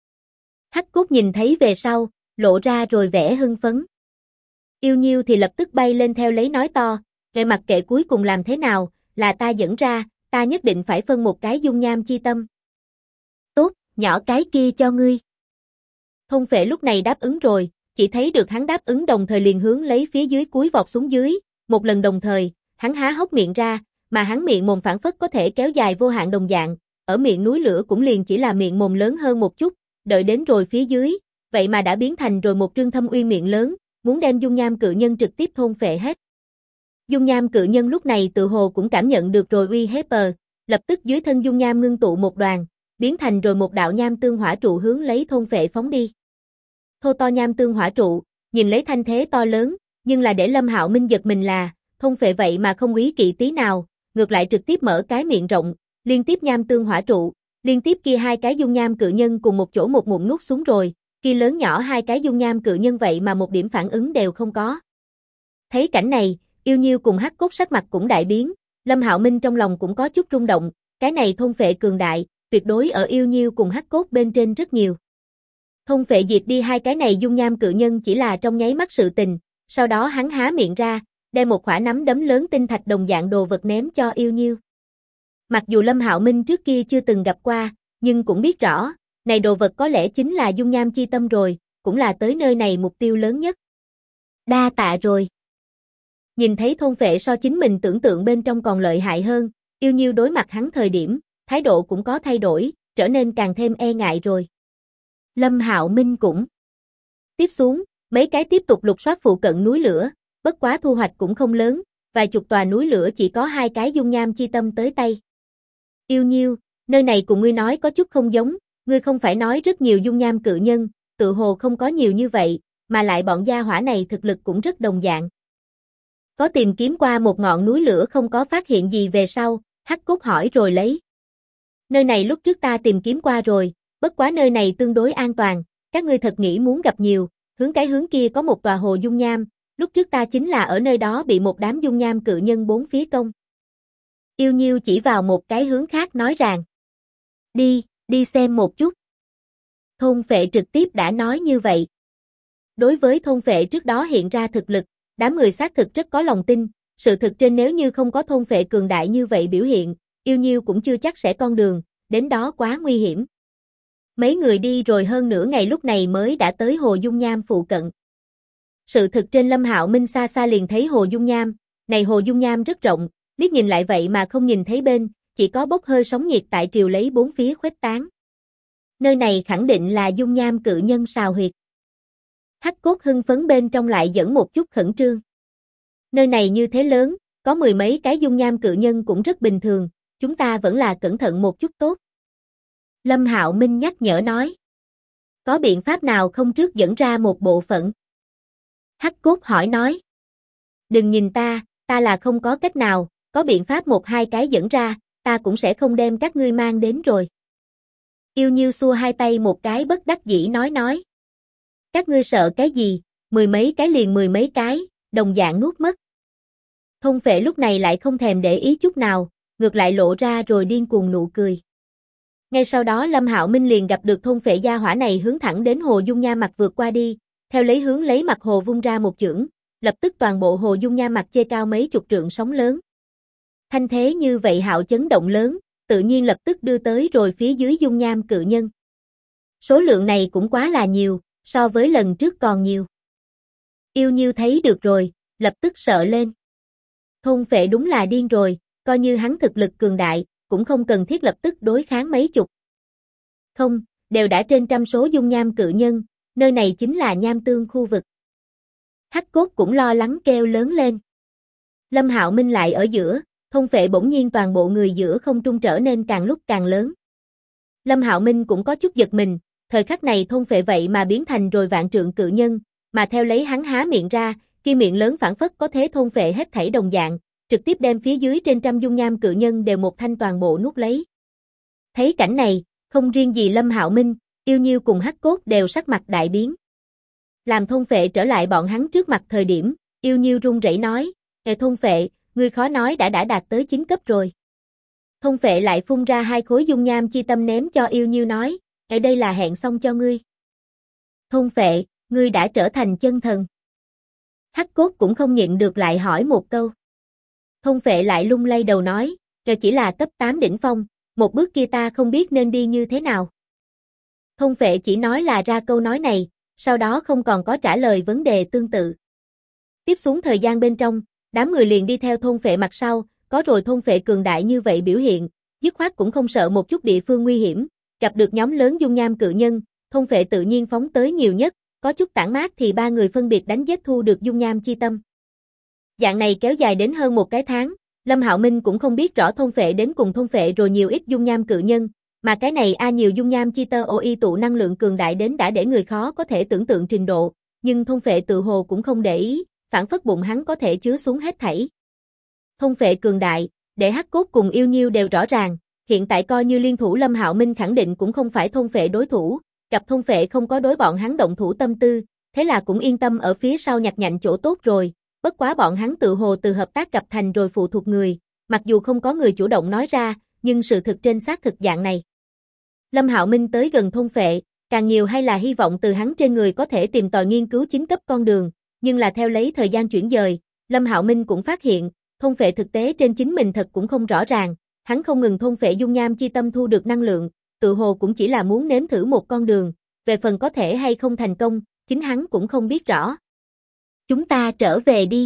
Hắc Cốt nhìn thấy về sau, lộ ra rồi vẻ hưng phấn. Yêu Nhiêu thì lập tức bay lên theo lấy nói to, "Kệ mặc kệ cuối cùng làm thế nào, là ta dẫn ra, ta nhất định phải phân một cái dung nham chi tâm." "Tốt, nhỏ cái kia cho ngươi." Thôn Phệ lúc này đáp ứng rồi, chỉ thấy được hắn đáp ứng đồng thời liền hướng lấy phía dưới cuối vọt xuống dưới, một lần đồng thời, hắn há hốc miệng ra, mà hắn miệng mồm phảng phất có thể kéo dài vô hạn đồng dạng, ở miệng núi lửa cũng liền chỉ là miệng mồm lớn hơn một chút, đợi đến rồi phía dưới, vậy mà đã biến thành rồi một trương thâm uyên miệng lớn, muốn đem dung nham cự nhân trực tiếp thôn phệ hết. Dung nham cự nhân lúc này tự hồ cũng cảm nhận được rồi uy hiếp, lập tức dưới thân dung nham ngưng tụ một đoàn, biến thành rồi một đạo nham tương hỏa trụ hướng lấy thôn phệ phóng đi. Thô to nham tương hỏa trụ, nhìn lấy thanh thế to lớn, nhưng là để Lâm Hạo Minh giật mình là, thôn phệ vậy mà không ý kỵ tí nào, ngược lại trực tiếp mở cái miệng rộng, liên tiếp nham tương hỏa trụ, liên tiếp kia hai cái dung nham cự nhân cùng một chỗ một ngụm nuốt xuống rồi, kia lớn nhỏ hai cái dung nham cự nhân vậy mà một điểm phản ứng đều không có. Thấy cảnh này, Yêu Nhiêu cùng Hắc Cốt sắc mặt cũng đại biến, Lâm Hạo Minh trong lòng cũng có chút rung động, cái này thôn phệ cường đại, tuyệt đối ở Yêu Nhiêu cùng Hắc Cốt bên trên rất nhiều. Thôn phệ diệt đi hai cái này dung nham cự nhân chỉ là trong nháy mắt sự tình, sau đó hắn há miệng ra, đem một quả nắm đấm lớn tinh thạch đồng dạng đồ vật ném cho Yêu Nhiêu. Mặc dù Lâm Hạo Minh trước kia chưa từng gặp qua, nhưng cũng biết rõ, này đồ vật có lẽ chính là dung nham chi tâm rồi, cũng là tới nơi này mục tiêu lớn nhất. Đa tạ rồi. Nhìn thấy thôn phệ so chính mình tưởng tượng bên trong còn lợi hại hơn, Yêu Nhiêu đối mặt hắn thời điểm, thái độ cũng có thay đổi, trở nên càng thêm e ngại rồi. Lâm Hạo Minh cũng tiếp xuống, mấy cái tiếp tục lục soát phụ cận núi lửa, bất quá thu hoạch cũng không lớn, vài chục tòa núi lửa chỉ có hai cái dung nham chi tâm tới tay. Yêu Nhiêu, nơi này cùng ngươi nói có chút không giống, ngươi không phải nói rất nhiều dung nham cự nhân, tự hồ không có nhiều như vậy, mà lại bọn gia hỏa này thực lực cũng rất đồng dạng. Có tìm kiếm qua một ngọn núi lửa không có phát hiện gì về sau, Hắc Cốt hỏi rồi lấy. Nơi này lúc trước ta tìm kiếm qua rồi, bất quá nơi này tương đối an toàn, các ngươi thật nghĩ muốn gặp nhiều, hướng kia có một tòa hồ dung nham, lúc trước ta chính là ở nơi đó bị một đám dung nham cự nhân bốn phía công. Yêu Nhiêu chỉ vào một cái hướng khác nói rằng, đi xem một chút. Thôn phệ trực tiếp đã nói như vậy. Đối với thôn phệ trước đó hiện ra thực lực, đám người xác thực rất có lòng tin, sự thực trên nếu như không có thôn phệ cường đại như vậy biểu hiện, Yêu Nhiêu cũng chưa chắc sẽ con đường, đến đó quá nguy hiểm. Mấy người đi rồi hơn nửa ngày lúc này mới đã tới hồ dung nham phụ cận. Sự thực trên Lâm Hạo Minh xa xa liền thấy hồ dung nham, này hồ dung nham rất rộng, liếc nhìn lại vậy mà không nhìn thấy bên, chỉ có bốc hơi sóng nhiệt tại triều lấy bốn phía khuếch tán. Nơi này khẳng định là dung nham cự nhân sào huyệt. Hắc Cốt hưng phấn bên trong lại dẫn một chút khẩn trương. Nơi này như thế lớn, có mười mấy cái dung nham cự nhân cũng rất bình thường, chúng ta vẫn là cẩn thận một chút tốt. Lâm Hạo Minh nhắc nhở nói. Có biện pháp nào không trước dẫn ra một bộ phận? Hắc Cốt hỏi nói. Đừng nhìn ta là không có cách nào, có biện pháp một hai cái dẫn ra, ta cũng sẽ không đem các ngươi mang đến rồi. Yêu Nhiêu xua hai tay một cái bất đắc dĩ nói. Các ngươi sợ cái gì, mười mấy cái liền mười mấy cái, đồng dạng nuốt mất. Thôn Phệ lúc này lại không thèm để ý chút nào, ngược lại lộ ra rồi điên cuồng nụ cười. Ngay sau đó Lâm Hạo Minh liền gặp được Thôn Phệ gia hỏa này hướng thẳng đến hồ dung nham mặt vượt qua đi, theo lấy hướng lấy mặt hồ vung ra một chưởng, lập tức toàn bộ hồ dung nham mặt chê cao mấy chục trượng sóng lớn. Thanh thế như vậy hạo chấn động lớn, tự nhiên lập tức đưa tới rồi phía dưới dung nham cự nhân. Số lượng này cũng quá là nhiều, so với lần trước còn nhiều. Yêu Nhiêu thấy được rồi, lập tức sợ lên. Thôn Phệ đúng là điên rồi, coi như hắn thực lực cường đại, cũng không cần thiết lập tức đối kháng mấy chục. Không, đều đã trên trăm số dung nham cự nhân, nơi này chính là nham tương khu vực. Hắc Cốt cũng lo lắng kêu lớn lên. Lâm Hạo Minh lại ở giữa, Thôn Phệ bỗng nhiên toàn bộ người giữa không trung trở nên càng lúc càng lớn. Lâm Hạo Minh cũng có chút giật mình, thời khắc này Thôn Phệ vậy mà biến thành rồi vạn trượng cự nhân, mà theo lấy hắn há miệng ra, kia miệng lớn phảng phất có thế thôn phệ hết thảy đồng dạng, trực tiếp đem phía dưới trên trăm dung nham cự nhân đều một thanh toàn bộ nuốt lấy. Thấy cảnh này, không riêng gì Lâm Hạo Minh, Yêu Nhiêu cùng Hắc Cốt đều sắc mặt đại biến. Làm Thôn Phệ trở lại bọn hắn trước mặt thời điểm, Yêu Nhiêu run rẩy nói, Thôn Phệ, ngươi khó nói đã đạt tới 9 cấp rồi. Thôn Phệ lại phun ra 2 khối dung nham chi tâm ném cho Yêu Nhiêu nói, ở đây là hẹn xong cho ngươi. Thôn Phệ, ngươi đã trở thành chân thần. Hắc Cốt cũng không nhịn được lại hỏi một câu. Thôn Phệ lại lung lay đầu nói, chỉ là cấp 8 đỉnh phong, một bước kia ta không biết nên đi như thế nào. Thôn Phệ chỉ nói là ra câu nói này, sau đó không còn có trả lời vấn đề tương tự. Tiếp xuống thời gian bên trong, đám người liền đi theo Thôn Phệ mặt sau, có rồi Thôn Phệ cường đại như vậy biểu hiện, dứt khoát cũng không sợ một chút địa phương nguy hiểm, gặp được nhóm lớn dung nham cự nhân, Thôn Phệ tự nhiên phóng tới nhiều nhất, có chút tản mát thì ba người phân biệt đánh giết thu được dung nham chi tâm. Dạng này kéo dài đến hơn một cái tháng, Lâm Hạo Minh cũng không biết rõ Thôn Phệ đến cùng Thôn Phệ rồi nhiều ít dung nham cự nhân, mà cái này nhiều dung nham chi tơ OI tụ năng lượng cường đại đến đã để người khó có thể tưởng tượng trình độ, nhưng Thôn Phệ tự hồ cũng không để ý, phản phất bụng hắn có thể chứa xuống hết thảy. Thôn Phệ cường đại, để Hắc Cốt cùng Yêu Nhiêu đều rõ ràng, hiện tại coi như liên thủ Lâm Hạo Minh khẳng định cũng không phải Thôn Phệ đối thủ, gặp Thôn Phệ không có đối bọn hắn động thủ tâm tư, thế là cũng yên tâm ở phía sau nhặt nhạnh chỗ tốt rồi, bất quá bọn hắn tự hồ từ hợp tác gặp thành rồi phụ thuộc người, mặc dù không có người chủ động nói ra, nhưng sự thực trên xác thực dạng này. Lâm Hạo Minh tới gần Thôn Phệ, càng nhiều hay là hy vọng từ hắn trên người có thể tìm tòi nghiên cứu 9 cấp con đường, nhưng là theo lấy thời gian chuyển dời, Lâm Hạo Minh cũng phát hiện, Thôn Phệ thực tế trên chính mình thật cũng không rõ ràng, hắn không ngừng thôn phệ dung nham chi tâm thu được năng lượng, tự hồ cũng chỉ là muốn nếm thử một con đường, về phần có thể hay không thành công, chính hắn cũng không biết rõ. Chúng ta trở về đi.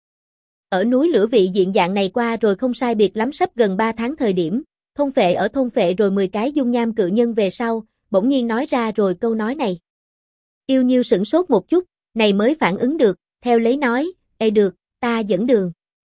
Ở núi lửa vị diện dạng này qua rồi không sai biệt lắm sắp gần 3 tháng thời điểm, thôn phệ rồi 10 cái dung nham cự nhân về sau, bỗng nhiên nói ra rồi câu nói này. Yêu Nhiêu sửng sốt một chút, này mới phản ứng được, theo lấy nói, ê được, ta dẫn đường.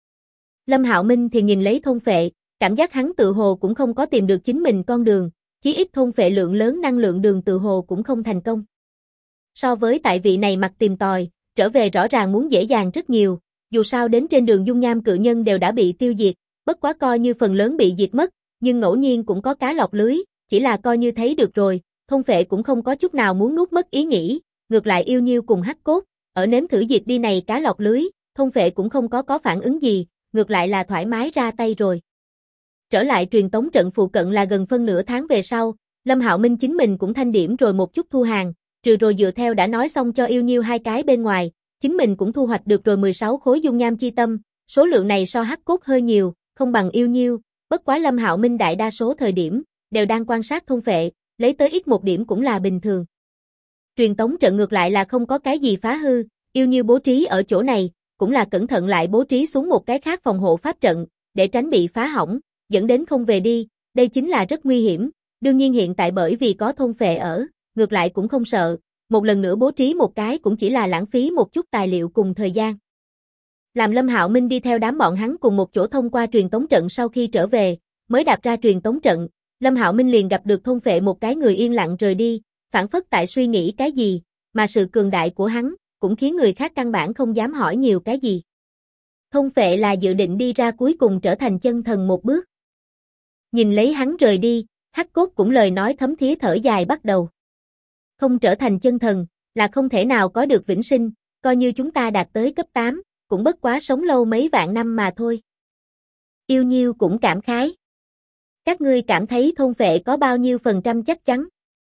Lâm Hạo Minh thì nhìn lấy thôn phệ, cảm giác hắn tự hồ cũng không có tìm được chính mình con đường, chí ít thôn phệ lượng lớn năng lượng đường tự hồ cũng không thành công. So với tại vị này mặt tìm tòi, trở về rõ ràng muốn dễ dàng rất nhiều, dù sao đến trên đường dung nham cự nhân đều đã bị tiêu diệt, bất quá coi như phần lớn bị diệt mất, nhưng ngẫu nhiên cũng có cá lọt lưới, chỉ là coi như thấy được rồi, thôn phệ cũng không có chút nào muốn nuốt mất ý nghĩ, ngược lại Yêu Nhiêu cùng Hắc Cốt, ở nếm thử diệt đi này cá lọt lưới, thôn phệ cũng không có phản ứng gì, ngược lại là thoải mái ra tay rồi. Trở lại truyền tống trận phụ cận là gần phân nửa tháng về sau, Lâm Hạo Minh chính mình cũng thanh điểm rồi một chút thu hàng, trừ rồi dựa theo đã nói xong cho Yêu Nhiêu 2 cái bên ngoài, chính mình cũng thu hoạch được rồi 16 khối dung nham chi tâm, số lượng này so Hắc Cốt hơi nhiều, không bằng Yêu Nhiêu, bất quá Lâm Hạo Minh đại đa số thời điểm đều đang quan sát thôn phệ, lấy tới ít một điểm cũng là bình thường. Truyền tống trận ngược lại là không có cái gì phá hư, Yêu Nhiêu bố trí ở chỗ này, cũng là cẩn thận lại bố trí xuống một cái khác phòng hộ pháp trận, để tránh bị phá hỏng, dẫn đến không về đi, đây chính là rất nguy hiểm, đương nhiên hiện tại bởi vì có thôn phệ ở, ngược lại cũng không sợ, một lần nữa bố trí một cái cũng chỉ là lãng phí một chút tài liệu cùng thời gian. Làm Lâm Hạo Minh đi theo đám bọn hắn cùng một chỗ thông qua truyền tống trận sau khi trở về, mới đạp ra truyền tống trận, Lâm Hạo Minh liền gặp được thôn phệ một cái người yên lặng rời đi, phảng phất tại suy nghĩ cái gì, mà sự cường đại của hắn cũng khiến người khác căn bản không dám hỏi nhiều cái gì. Thôn phệ là dự định đi ra cuối cùng trở thành chân thần một bước. Nhìn lấy hắn rời đi, Hắc Cốt cũng lời nói thấm thía thở dài bắt đầu. Không trở thành chân thần, là không thể nào có được vĩnh sinh, coi như chúng ta đạt tới cấp 8, cũng bất quá sống lâu mấy vạn năm mà thôi. Yêu Nhiêu cũng cảm khái. Các ngươi cảm thấy thôn phệ có bao nhiêu % chắc chắn?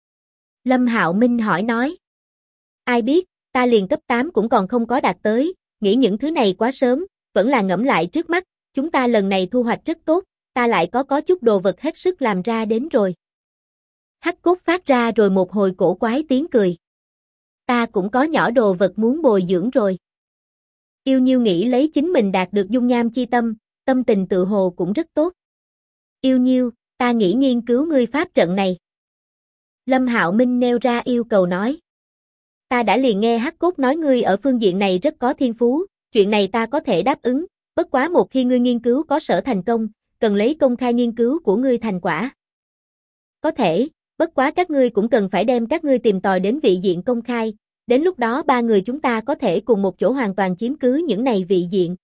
Lâm Hạo Minh hỏi nói. Ai biết, ta liền cấp 8 cũng còn không có đạt tới, nghĩ những thứ này quá sớm, vẫn là ngẫm lại trước mắt, chúng ta lần này thu hoạch rất tốt, ta lại có chút đồ vật hết sức làm ra đến rồi. Hắc Cốt phát ra rồi một hồi cổ quái tiếng cười. Ta cũng có nhỏ đồ vật muốn bồi dưỡng rồi. Yêu Nhiêu nghĩ lấy chính mình đạt được dung nham chi tâm, tâm tình tự hồ cũng rất tốt. Yêu Nhiêu, ta nghĩ nghiên cứu ngươi pháp trận này. Lâm Hạo Minh nêu ra yêu cầu nói. Ta đã liền nghe Hắc Cốt nói ngươi ở phương diện này rất có thiên phú, chuyện này ta có thể đáp ứng, bất quá một khi ngươi nghiên cứu có sở thành công, cần lấy công khai nghiên cứu của ngươi thành quả. Có thể, bất quá các ngươi cũng cần phải đem các ngươi tìm tòi đến vị diện công khai, đến lúc đó ba người chúng ta có thể cùng một chỗ hoàn toàn chiếm cứ những này vị diện.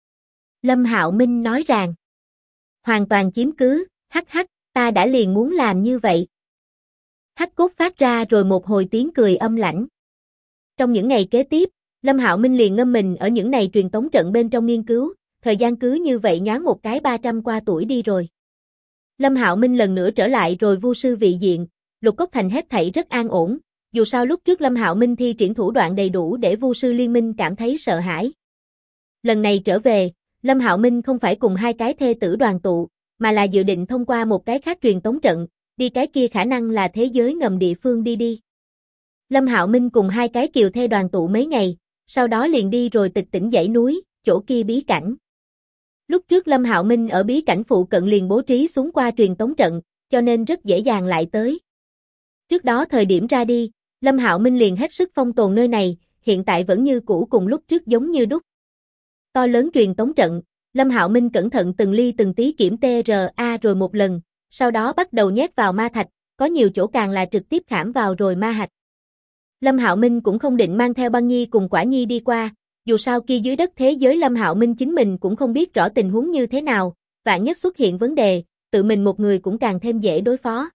Lâm Hạo Minh nói rằng, hoàn toàn chiếm cứ, hắc, ta đã liền muốn làm như vậy. Hắc Cốt phát ra rồi một hồi tiếng cười âm lãnh. Trong những ngày kế tiếp, Lâm Hạo Minh liền ngâm mình ở những này truyền tống trận bên trong nghiên cứu, thời gian cứ như vậy nhoáng một cái 300 qua tuổi đi rồi. Lâm Hạo Minh lần nữa trở lại rồi vu sư vị diện, Lục Cốc Thành hết thảy rất an ổn, dù sao lúc trước Lâm Hạo Minh thi triển thủ đoạn đầy đủ để vu sư liên minh cảm thấy sợ hãi. Lần này trở về, Lâm Hạo Minh không phải cùng hai cái thê tử đoàn tụ, mà là dự định thông qua một cái khác truyền tống trận, đi cái kia khả năng là thế giới ngầm địa phương đi. Lâm Hạo Minh cùng hai cái kiều thê đoàn tụ mấy ngày, sau đó liền đi rồi tịch tỉnh dãy núi, chỗ kia bí cảnh. Lúc trước Lâm Hạo Minh ở bí cảnh phụ cận liền bố trí xuống qua truyền tống trận, cho nên rất dễ dàng lại tới. Trước đó thời điểm ra đi, Lâm Hạo Minh liền hết sức phong tồn nơi này, hiện tại vẫn như cũ cùng lúc trước giống như đúc. To lớn truyền tống trận, Lâm Hạo Minh cẩn thận từng ly từng tí kiểm TRA rồi một lần, sau đó bắt đầu nhét vào ma thạch, có nhiều chỗ càng là trực tiếp khảm vào rồi ma hạch. Lâm Hạo Minh cũng không định mang theo Băng Nhi cùng Quả Nhi đi qua, dù sao kia dưới đất thế giới Lâm Hạo Minh chính mình cũng không biết rõ tình huống như thế nào, vạn nhất xuất hiện vấn đề, tự mình một người cũng càng thêm dễ đối phó.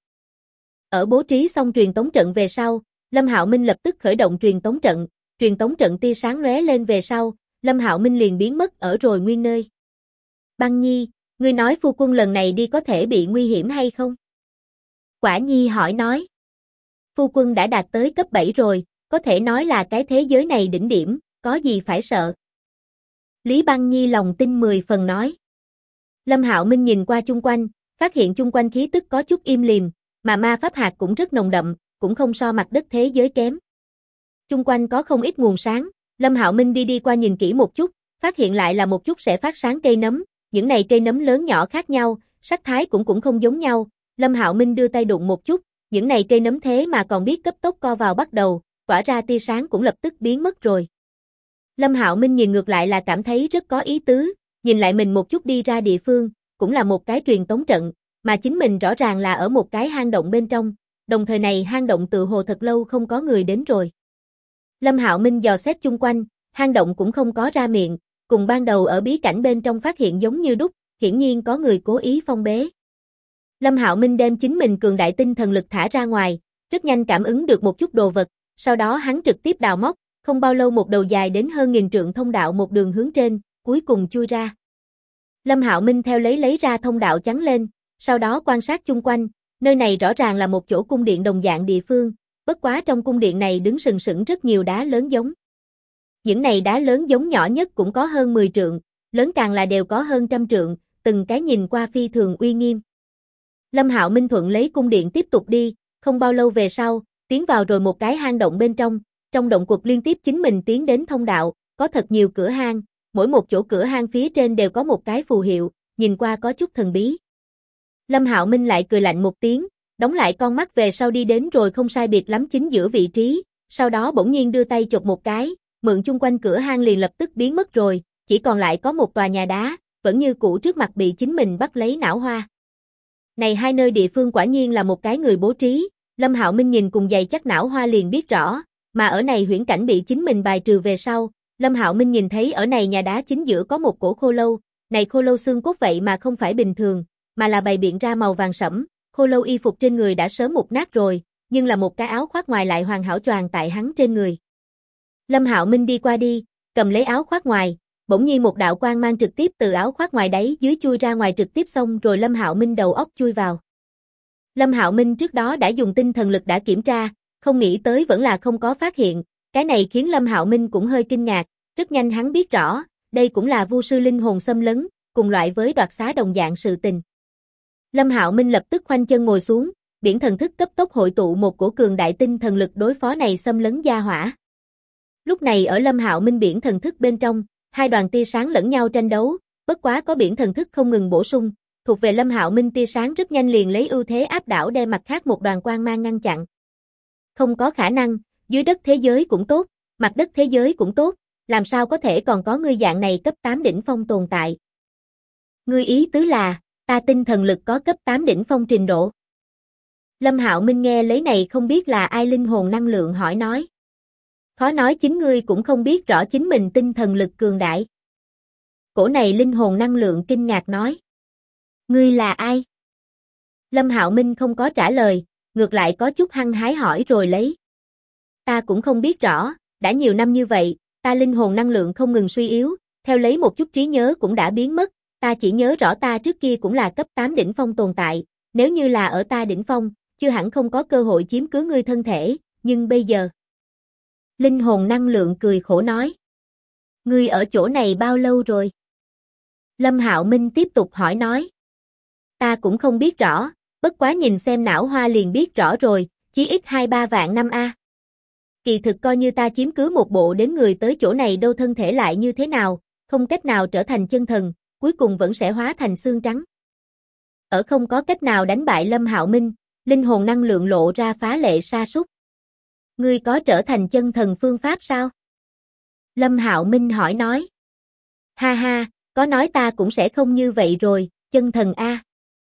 Ở bố trí xong truyền tống trận về sau, Lâm Hạo Minh lập tức khởi động truyền tống trận tia sáng lóe lên về sau, Lâm Hạo Minh liền biến mất ở rồi nguyên nơi. Băng Nhi, ngươi nói phu quân lần này đi có thể bị nguy hiểm hay không? Quả Nhi hỏi nói. Phu quân đã đạt tới cấp 7 rồi, có thể nói là cái thế giới này đỉnh điểm, có gì phải sợ. Lý Băng Nhi lòng tin 10 phần nói. Lâm Hạo Minh nhìn qua chung quanh, phát hiện chung quanh khí tức có chút im lìm, mà ma pháp hạt cũng rất nồng đậm, cũng không so mặt đất thế giới kém. Chung quanh có không ít nguồn sáng, Lâm Hạo Minh đi qua nhìn kỹ một chút, phát hiện lại là một chút sẽ phát sáng cây nấm, những này cây nấm lớn nhỏ khác nhau, sắc thái cũng không giống nhau, Lâm Hạo Minh đưa tay đụng một chút, những này cây nấm thế mà còn biết cấp tốc co vào bắt đầu, tỏa ra tia sáng cũng lập tức biến mất rồi. Lâm Hạo Minh nhìn ngược lại là cảm thấy rất có ý tứ, nhìn lại mình một chút đi ra địa phương, cũng là một cái truyền tống trận, mà chính mình rõ ràng là ở một cái hang động bên trong, đồng thời này hang động tự hồ thật lâu không có người đến rồi. Lâm Hạo Minh dò xét chung quanh, hang động cũng không có ra miệng, cùng ban đầu ở bí cảnh bên trong phát hiện giống như đúc, hiển nhiên có người cố ý phong bế. Lâm Hạo Minh đem chính mình cường đại tinh thần lực thả ra ngoài, rất nhanh cảm ứng được một chút đồ vật, sau đó hắn trực tiếp đào móc, không bao lâu một đầu dài đến hơn 1000 trượng thông đạo một đường hướng trên, cuối cùng chui ra. Lâm Hạo Minh theo lấy ra thông đạo trắng lên, sau đó quan sát chung quanh, nơi này rõ ràng là một chỗ cung điện đồng dạng địa phương, bất quá trong cung điện này đứng sừng sững rất nhiều đá lớn giống. Những này đá lớn giống nhỏ nhất cũng có hơn 10 trượng, lớn càng là đều có hơn 100 trượng, từng cái nhìn qua phi thường uy nghiêm. Lâm Hạo Minh thuận lấy cung điện tiếp tục đi, không bao lâu về sau, tiến vào rồi một cái hang động bên trong động quật liên tiếp chính mình tiến đến thông đạo, có thật nhiều cửa hang, mỗi một chỗ cửa hang phía trên đều có một cái phù hiệu, nhìn qua có chút thần bí. Lâm Hạo Minh lại cười lạnh một tiếng, đóng lại con mắt về sau đi đến rồi không sai biệt lắm chính giữa vị trí, sau đó bỗng nhiên đưa tay chộp một cái, mượn chung quanh cửa hang liền lập tức biến mất rồi, chỉ còn lại có một tòa nhà đá, vẫn như cũ trước mặt bị chính mình bắt lấy não hoa. Này hai nơi địa phương quả nhiên là một cái người bố trí, Lâm Hạo Minh nhìn cùng dày chắc não hoa liền biết rõ, mà ở này huyễn cảnh bị chính mình bài trừ về sau, Lâm Hạo Minh nhìn thấy ở này nhà đá chính giữa có một cổ khô lâu, này khô lâu xương cốt vậy mà không phải bình thường, mà là bày biện ra màu vàng sẫm, khô lâu y phục trên người đã sớm mục nát rồi, nhưng là một cái áo khoác ngoài lại hoàn hảo choàng tại hắn trên người. Lâm Hạo Minh đi qua đi, cầm lấy áo khoác ngoài, bỗng nhiên một đạo quang mang trực tiếp từ áo khoác ngoài đáy dưới chui ra ngoài trực tiếp xong rồi Lâm Hạo Minh đầu óc chui vào. Lâm Hạo Minh trước đó đã dùng tinh thần lực đã kiểm tra, không nghĩ tới vẫn là không có phát hiện, cái này khiến Lâm Hạo Minh cũng hơi kinh ngạc, rất nhanh hắn biết rõ, đây cũng là vu sư linh hồn xâm lấn, cùng loại với đoạt xá đồng dạng sự tình. Lâm Hạo Minh lập tức khoanh chân ngồi xuống, biển thần thức cấp tốc hội tụ một cổ cường đại tinh thần lực đối phó này xâm lấn gia hỏa. Lúc này ở Lâm Hạo Minh biển thần thức bên trong, hai đoàn tia sáng lẫn nhau tranh đấu, bất quá có biển thần thức không ngừng bổ sung, thuộc về Lâm Hạo Minh tia sáng rất nhanh liền lấy ưu thế áp đảo đem mặt khác một đoàn quang mang ngăn chặn. Không có khả năng, dưới đất thế giới cũng tốt, mặt đất thế giới cũng tốt, làm sao có thể còn có ngươi dạng này cấp 8 đỉnh phong tồn tại. Ngươi ý tứ là, ta tinh thần lực có cấp 8 đỉnh phong trình độ. Lâm Hạo Minh nghe lấy này không biết là ai linh hồn năng lượng hỏi nói. Khó nói chính ngươi cũng không biết rõ chính mình tinh thần lực cường đại. Cổ này linh hồn năng lượng kinh ngạc nói. Ngươi là ai? Lâm Hạo Minh không có trả lời, ngược lại có chút hăng hái hỏi rồi lấy. Ta cũng không biết rõ, đã nhiều năm như vậy, ta linh hồn năng lượng không ngừng suy yếu, theo lấy một chút trí nhớ cũng đã biến mất, ta chỉ nhớ rõ ta trước kia cũng là cấp 8 đỉnh phong tồn tại, nếu như là ở ta đỉnh phong, chưa hẳn không có cơ hội chiếm cứ ngươi thân thể, nhưng bây giờ. Linh hồn năng lượng cười khổ nói. Ngươi ở chỗ này bao lâu rồi? Lâm Hạo Minh tiếp tục hỏi nói. Ta cũng không biết rõ, bất quá nhìn xem não hoa liền biết rõ rồi, chí ít 2-3 vạn năm a. Kỳ thực coi như ta chiếm cứ một bộ đến người tới chỗ này đâu thân thể lại như thế nào, không cách nào trở thành chân thần, cuối cùng vẫn sẽ hóa thành xương trắng. Ở không có cách nào đánh bại Lâm Hạo Minh, linh hồn năng lượng lộ ra phá lệ sa sút. Ngươi có trở thành chân thần phương pháp sao? Lâm Hạo Minh hỏi nói. Ha ha, có nói ta cũng sẽ không như vậy rồi, chân thần a.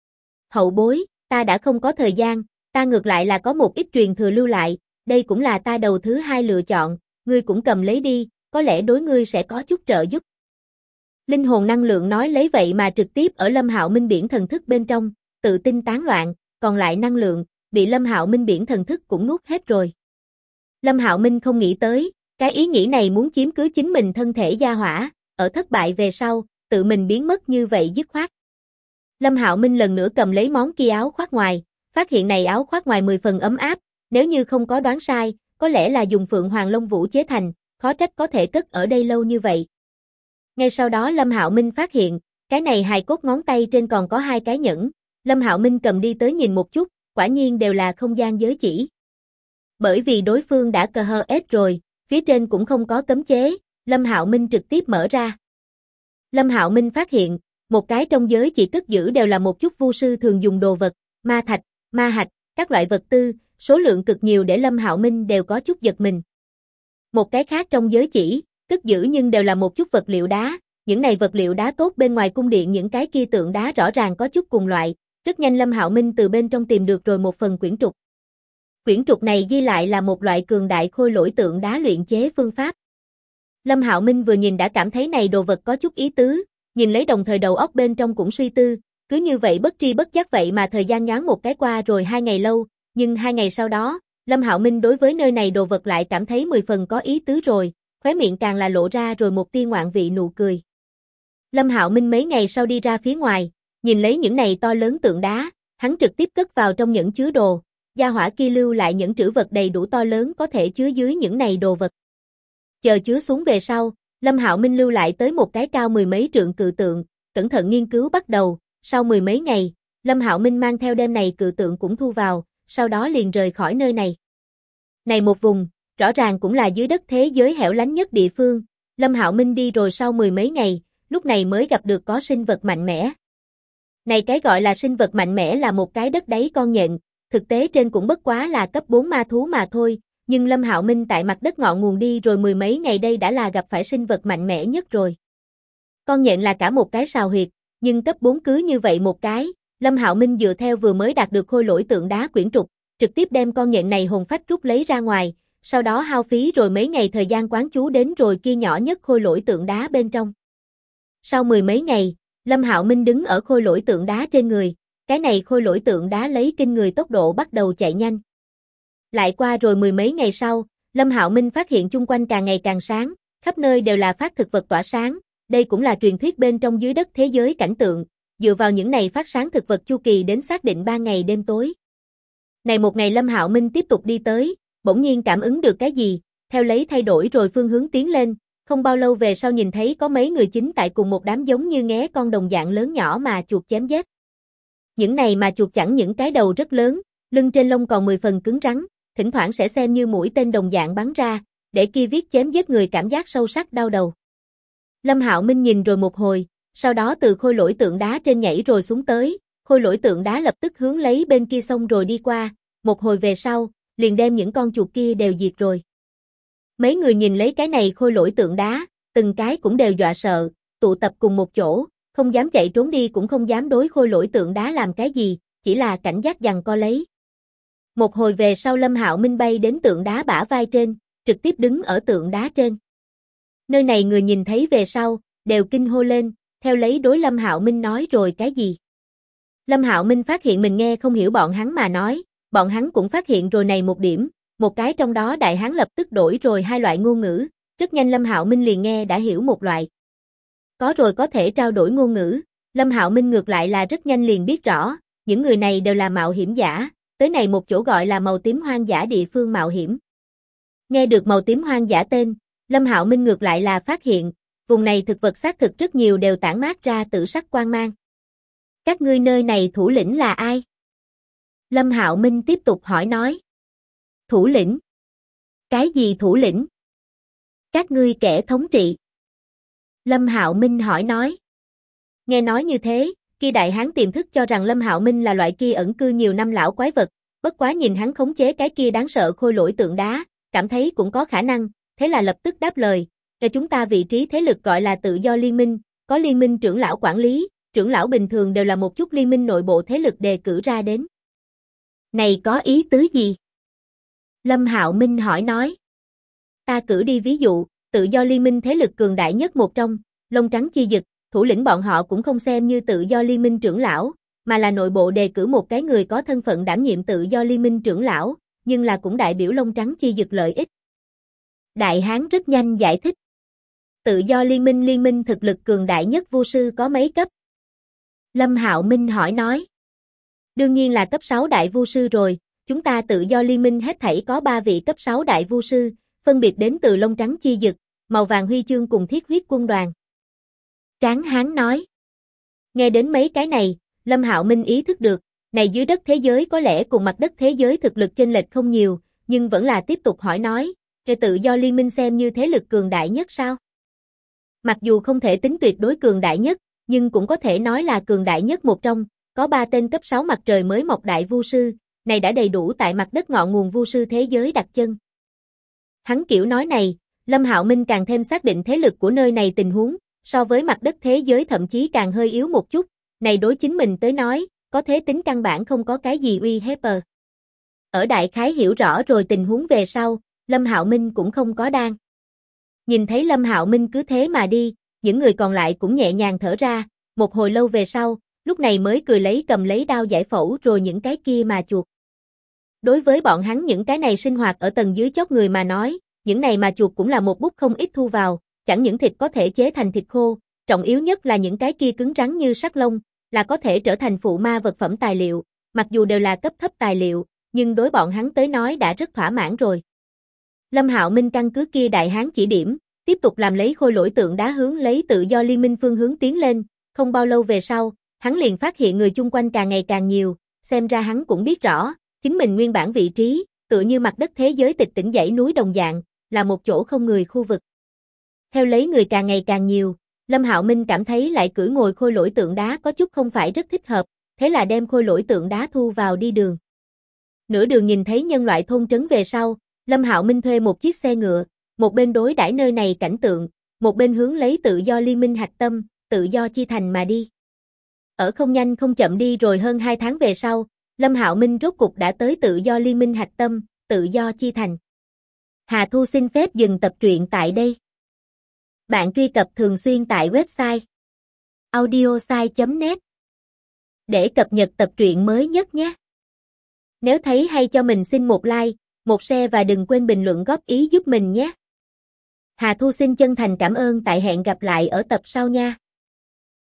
Hậu bối, ta đã không có thời gian, ta ngược lại là có một ít truyền thừa lưu lại, đây cũng là ta đầu thứ hai lựa chọn, ngươi cũng cầm lấy đi, có lẽ đối ngươi sẽ có chút trợ giúp. Linh hồn năng lượng nói lấy vậy mà trực tiếp ở Lâm Hạo Minh biển thần thức bên trong, tự tin tán loạn, còn lại năng lượng, bị Lâm Hạo Minh biển thần thức cũng nuốt hết rồi. Lâm Hạo Minh không nghĩ tới, cái ý nghĩ này muốn chiếm cứ chính mình thân thể gia hỏa, ở thất bại về sau, tự mình biến mất như vậy dứt khoát. Lâm Hạo Minh lần nữa cầm lấy món kia áo khoác ngoài, phát hiện này áo khoác ngoài 10 phần ấm áp, nếu như không có đoán sai, có lẽ là dùng Phượng Hoàng Lông Vũ chế thành, khó trách có thể cất ở đây lâu như vậy. Ngay sau đó Lâm Hạo Minh phát hiện, cái này hài cốt ngón tay trên còn có 2 cái nhẫn, Lâm Hạo Minh cầm đi tới nhìn một chút, quả nhiên đều là không gian giới chỉ. Bởi vì đối phương đã cờ hờ ết rồi, phía trên cũng không có cấm chế, Lâm Hạo Minh trực tiếp mở ra. Lâm Hạo Minh phát hiện, một cái trong giới chỉ cất giữ đều là một chút vu sư thường dùng đồ vật, ma thạch, ma hạch, các loại vật tư, số lượng cực nhiều để Lâm Hạo Minh đều có chút giật mình. Một cái khác trong giới chỉ, cất giữ nhưng đều là một chút vật liệu đá, những này vật liệu đá tốt bên ngoài cung điện những cái kia tượng đá rõ ràng có chút cùng loại, rất nhanh Lâm Hạo Minh từ bên trong tìm được rồi một phần quyển trục. Quyển trục này ghi lại là một loại cường đại khôi lỗi tượng đá luyện chế phương pháp. Lâm Hạo Minh vừa nhìn đã cảm thấy này đồ vật có chút ý tứ, nhìn lấy đồng thời đầu óc bên trong cũng suy tư, cứ như vậy bất tri bất giác vậy mà thời gian nhoáng một cái qua rồi 2 ngày lâu, nhưng 2 ngày sau đó, Lâm Hạo Minh đối với nơi này đồ vật lại cảm thấy 10 phần có ý tứ rồi, khóe miệng càng là lộ ra rồi một tia ngoạn vị nụ cười. Lâm Hạo Minh mấy ngày sau đi ra phía ngoài, nhìn lấy những này to lớn tượng đá, hắn trực tiếp cất vào trong nhẫn chứa đồ, gia hỏa kia lưu lại những trữ vật đầy đủ to lớn có thể chứa dưới những này đồ vật. Chờ chứa xuống về sau, Lâm Hạo Minh lưu lại tới một cái cao 10 mấy trượng cự tượng, cẩn thận nghiên cứu bắt đầu, sau 10 mấy ngày, Lâm Hạo Minh mang theo đêm này cự tượng cũng thu vào, sau đó liền rời khỏi nơi này. Này một vùng, rõ ràng cũng là dưới đất thế giới hẻo lánh nhất địa phương, Lâm Hạo Minh đi rồi sau 10 mấy ngày, lúc này mới gặp được có sinh vật mạnh mẽ. Này cái gọi là sinh vật mạnh mẽ là một cái đất đáy con nhện, thực tế trên cũng bất quá là cấp 4 ma thú mà thôi, nhưng Lâm Hạo Minh tại mặt đất ngọn nguồn đi rồi mười mấy ngày đây đã là gặp phải sinh vật mạnh mẽ nhất rồi. Con nhện là cả một cái sào huyệt, nhưng cấp 4 cứ như vậy một cái, Lâm Hạo Minh dựa theo vừa mới đạt được khôi lỗi tượng đá quyển trục, trực tiếp đem con nhện này hồn phách rút lấy ra ngoài, sau đó hao phí rồi mấy ngày thời gian quán chú đến rồi kia nhỏ nhất khôi lỗi tượng đá bên trong. Sau mười mấy ngày, Lâm Hạo Minh đứng ở khôi lỗi tượng đá trên người, cái này khôi lỗi tượng đá lấy kinh người tốc độ bắt đầu chạy nhanh. Lại qua rồi mười mấy ngày sau, Lâm Hạo Minh phát hiện chung quanh càng ngày càng sáng, khắp nơi đều là phát thực vật tỏa sáng, đây cũng là truyền thuyết bên trong dưới đất thế giới cảnh tượng, dựa vào những này phát sáng thực vật chu kỳ đến xác định 3 ngày đêm tối. Này một ngày Lâm Hạo Minh tiếp tục đi tới, bỗng nhiên cảm ứng được cái gì, theo lấy thay đổi rồi phương hướng tiến lên, không bao lâu về sau nhìn thấy có mấy người chính tại cùng một đám giống như nghé con đồng dạng lớn nhỏ mà chuột chém giết. Những này mà chuột chẳng những cái đầu rất lớn, lưng trên lông còn 10 phần cứng rắn, thỉnh thoảng sẽ xem như mũi tên đồng dạng bắn ra, để kia viết chém giết người cảm giác sâu sắc đau đầu. Lâm Hạo Minh nhìn rồi một hồi, sau đó từ khôi lỗi tượng đá trên nhảy rồi xuống tới, khôi lỗi tượng đá lập tức hướng lấy bên kia sông rồi đi qua, một hồi về sau, liền đem những con chuột kia đều diệt rồi. Mấy người nhìn lấy cái này khôi lỗi tượng đá, từng cái cũng đều dọa sợ, tụ tập cùng một chỗ, không dám chạy trốn đi cũng không dám đối khôi lỗi tượng đá làm cái gì, chỉ là cảnh giác giằng co lấy. Một hồi về sau Lâm Hạo Minh bay đến tượng đá bả vai trên, trực tiếp đứng ở tượng đá trên. Nơi này người nhìn thấy về sau, đều kinh hô lên, theo lấy đối Lâm Hạo Minh nói rồi cái gì. Lâm Hạo Minh phát hiện mình nghe không hiểu bọn hắn mà nói, bọn hắn cũng phát hiện rồi này một điểm, một cái trong đó đại hán lập tức đổi rồi hai loại ngôn ngữ, rất nhanh Lâm Hạo Minh liền nghe đã hiểu một loại. Có rồi có thể trao đổi ngôn ngữ, Lâm Hạo Minh ngược lại là rất nhanh liền biết rõ, những người này đều là mạo hiểm giả, tới này một chỗ gọi là màu tím hoang dã địa phương mạo hiểm. Nghe được màu tím hoang dã tên, Lâm Hạo Minh ngược lại là phát hiện, vùng này thực vật xác thực rất nhiều đều tản mát ra tự sắc quang mang. Các ngươi nơi này thủ lĩnh là ai? Lâm Hạo Minh tiếp tục hỏi nói. Thủ lĩnh? Cái gì thủ lĩnh? Các ngươi kẻ thống trị. Lâm Hạo Minh hỏi nói. Nghe nói như thế, kia đại hán tiềm thức cho rằng Lâm Hạo Minh là loại kia ẩn cư nhiều năm lão quái vật, bất quá nhìn hắn khống chế cái kia đáng sợ khôi lỗi tượng đá, cảm thấy cũng có khả năng, thế là lập tức đáp lời, chúng ta vị trí thế lực gọi là tự do liên minh, có liên minh trưởng lão quản lý, trưởng lão bình thường đều là một chút liên minh nội bộ thế lực đề cử ra đến. Này có ý tứ gì? Lâm Hạo Minh hỏi nói. Ta cử đi ví dụ, tự do liên minh thế lực cường đại nhất một trong, lông trắng chi dực, thủ lĩnh bọn họ cũng không xem như tự do liên minh trưởng lão, mà là nội bộ đề cử một cái người có thân phận đảm nhiệm tự do liên minh trưởng lão, nhưng là cũng đại biểu lông trắng chi dực lợi ích. Đại hán rất nhanh giải thích. Tự do liên minh thực lực cường đại nhất vu sư có mấy cấp? Lâm Hạo Minh hỏi nói. Đương nhiên là cấp 6 đại vu sư rồi, chúng ta tự do liên minh hết thảy có 3 vị cấp 6 đại vu sư, phân biệt đến từ lông trắng chi dực, màu vàng huy chương cùng thiết huyết quân đoàn. Tráng hán nói. Nghe đến mấy cái này, Lâm Hạo Minh ý thức được, này dưới đất thế giới có lẽ cùng mặt đất thế giới thực lực chênh lệch không nhiều, nhưng vẫn là tiếp tục hỏi nói, tự do liên minh xem như thế lực cường đại nhất sao? Mặc dù không thể tính tuyệt đối cường đại nhất, nhưng cũng có thể nói là cường đại nhất một trong, có 3 tên cấp 6 mặt trời mới mọc đại vu sư, này đã đầy đủ tại mặt đất ngọn nguồn vu sư thế giới đặt chân. Hắn kiểu nói này, Lâm Hạo Minh càng thêm xác định thế lực của nơi này tình huống, so với mặt đất thế giới thậm chí càng hơi yếu một chút, này đối chính mình tới nói, có thế tính căn bản không có cái gì uy hiếp. Ở đại khái hiểu rõ rồi tình huống về sau, Lâm Hạo Minh cũng không có đang. Nhìn thấy Lâm Hạo Minh cứ thế mà đi, những người còn lại cũng nhẹ nhàng thở ra, một hồi lâu về sau, lúc này mới cười lấy cầm lấy đao giải phẫu rồi những cái kia mà chuột. Đối với bọn hắn những cái này sinh hoạt ở tầng dưới chót người mà nói, những này mà chuột cũng là một bút không ít thu vào, chẳng những thịt có thể chế thành thịt khô, trọng yếu nhất là những cái kia cứng rắn như sắt lông, là có thể trở thành phụ ma vật phẩm tài liệu, mặc dù đều là cấp thấp tài liệu, nhưng đối bọn hắn tới nói đã rất thỏa mãn rồi. Lâm Hạo Minh căn cứ kia đại hán chỉ điểm, tiếp tục làm lấy khôi lỗi tượng đá hướng lấy tự do liên minh phương hướng tiến lên, không bao lâu về sau, hắn liền phát hiện người chung quanh càng ngày càng nhiều, xem ra hắn cũng biết rõ, chính mình nguyên bản vị trí, tựa như mặt đất thế giới tịch tĩnh dãy núi đồng dạng, là một chỗ không người khu vực. Theo lấy người càng ngày càng nhiều, Lâm Hạo Minh cảm thấy lại cưỡi ngồi khôi lỗi tượng đá có chút không phải rất thích hợp, thế là đem khôi lỗi tượng đá thu vào đi đường. Nửa đường nhìn thấy nhân loại thôn trấn về sau, Lâm Hạo Minh thuê một chiếc xe ngựa, một bên đối đãi nơi này cảnh tượng, một bên hướng lấy tự do liên minh hạch tâm, tự do chi thành mà đi. Ở không nhanh không chậm đi rồi hơn 2 tháng về sau, Lâm Hạo Minh rốt cục đã tới tự do liên minh hạch tâm, tự do chi thành. Hà Thu xin phép dừng tập truyện tại đây. Bạn truy cập thường xuyên tại website audiosai.net để cập nhật tập truyện mới nhất nhé. Nếu thấy hay cho mình xin một like, một share và đừng quên bình luận góp ý giúp mình nhé. Hà Thu xin chân thành cảm ơn, tại hẹn gặp lại ở tập sau nha.